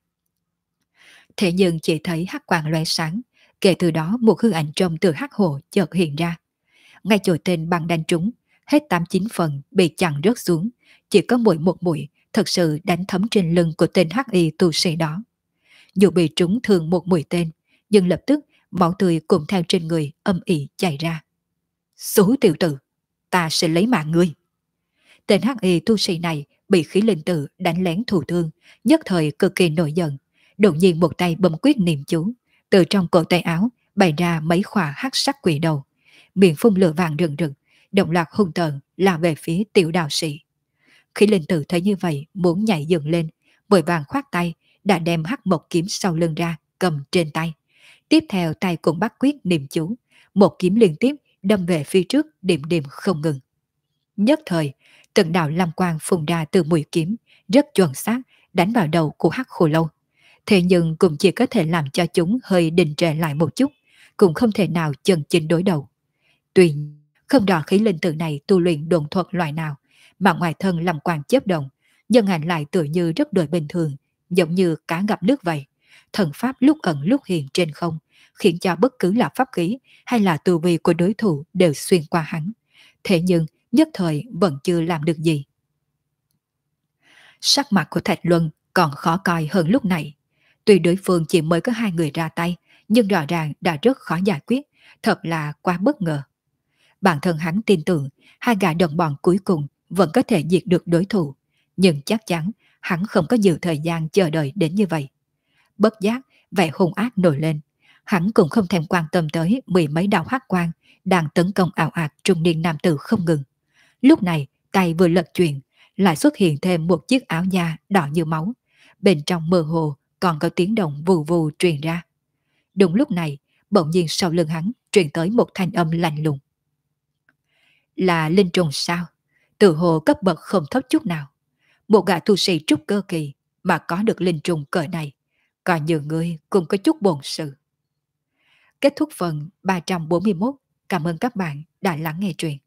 Thế nhưng chỉ thấy hắc quang lóe sáng, kể từ đó một hư ảnh trông từ hắc hồ chợt hiện ra. Ngay chỗ tên bằng đánh trúng, hết 89 phần bị chặn rớt xuống, chỉ có một mũi thật sự đánh thấm trên lưng của tên hắc y tu sĩ đó. Dù bị trúng thương một mũi tên, nhưng lập tức máu tươi cùng theo trên người âm ỉ chảy ra. Số tiểu tử, ta sẽ lấy mạng ngươi. Tên hắc y tu sĩ này bị khí linh tử đánh lén thụ thương, nhất thời cực kỳ nổi giận. Đột nhiên một tay bấm quyết niệm chú, từ trong cổ tay áo bày ra mấy khỏa hắc sắc quỷ đầu, miệng phun lửa vàng rừng rừng, động loạt hung tợn lao về phía tiểu đạo sĩ. Khí linh tử thấy như vậy muốn nhảy dựng lên, vội vàng khoát tay, đã đem hắc một kiếm sau lưng ra cầm trên tay. Tiếp theo tay cũng bắt quyết niệm chú, một kiếm liên tiếp đâm về phía trước điểm điểm không ngừng. Nhất thời, từng đạo lam quang phun ra từ mũi kiếm, rất chuẩn xác đánh vào đầu của hắc khô lâu. Thế nhưng cũng chỉ có thể làm cho chúng hơi đình trệ lại một chút, cũng không thể nào chân chính đối đầu. Tuy không rõ khí linh tử này tu luyện độn thuật loại nào, mà ngoài thân lam quang chớp động, nhân hành lại tựa như rất đổi bình thường, giống như cá gặp nước vậy. Thần pháp lúc ẩn lúc hiện trên không, khiến cho bất cứ là pháp khí hay là tu vi của đối thủ đều xuyên qua hắn. Thế nhưng nhất thời vẫn chưa làm được gì. Sắc mặt của Thạch Luân còn khó coi hơn lúc này. Tuy đối phương chỉ mới có 2 người ra tay, nhưng rõ ràng đã rất khó giải quyết, thật là quá bất ngờ. Bản thân hắn tin tưởng 2 gã đồng bọn cuối cùng vẫn có thể diệt được đối thủ, nhưng chắc chắn hắn không có nhiều thời gian chờ đợi đến như vậy. Bất giác, vẻ hung ác nổi lên. Hắn cũng không thèm quan tâm tới 10 mấy đạo hắc quang đang tấn công ảo ạt trung niên nam tử không ngừng. Lúc này, tay vừa lật chuyển, lại xuất hiện thêm một chiếc áo da đỏ như máu. Bên trong mơ hồ còn có tiếng động vù vù truyền ra. Đúng lúc này, bỗng nhiên sau lưng hắn truyền tới một thanh âm lạnh lùng. Là linh trùng sao? Tự hồ cấp bậc không thấp chút nào. Một gã tu sĩ trúc cơ kỳ mà có được linh trùng cỡ này, coi như người cũng có chút bổn sự. Kết thúc phần 341. Cảm ơn các bạn đã lắng nghe truyện.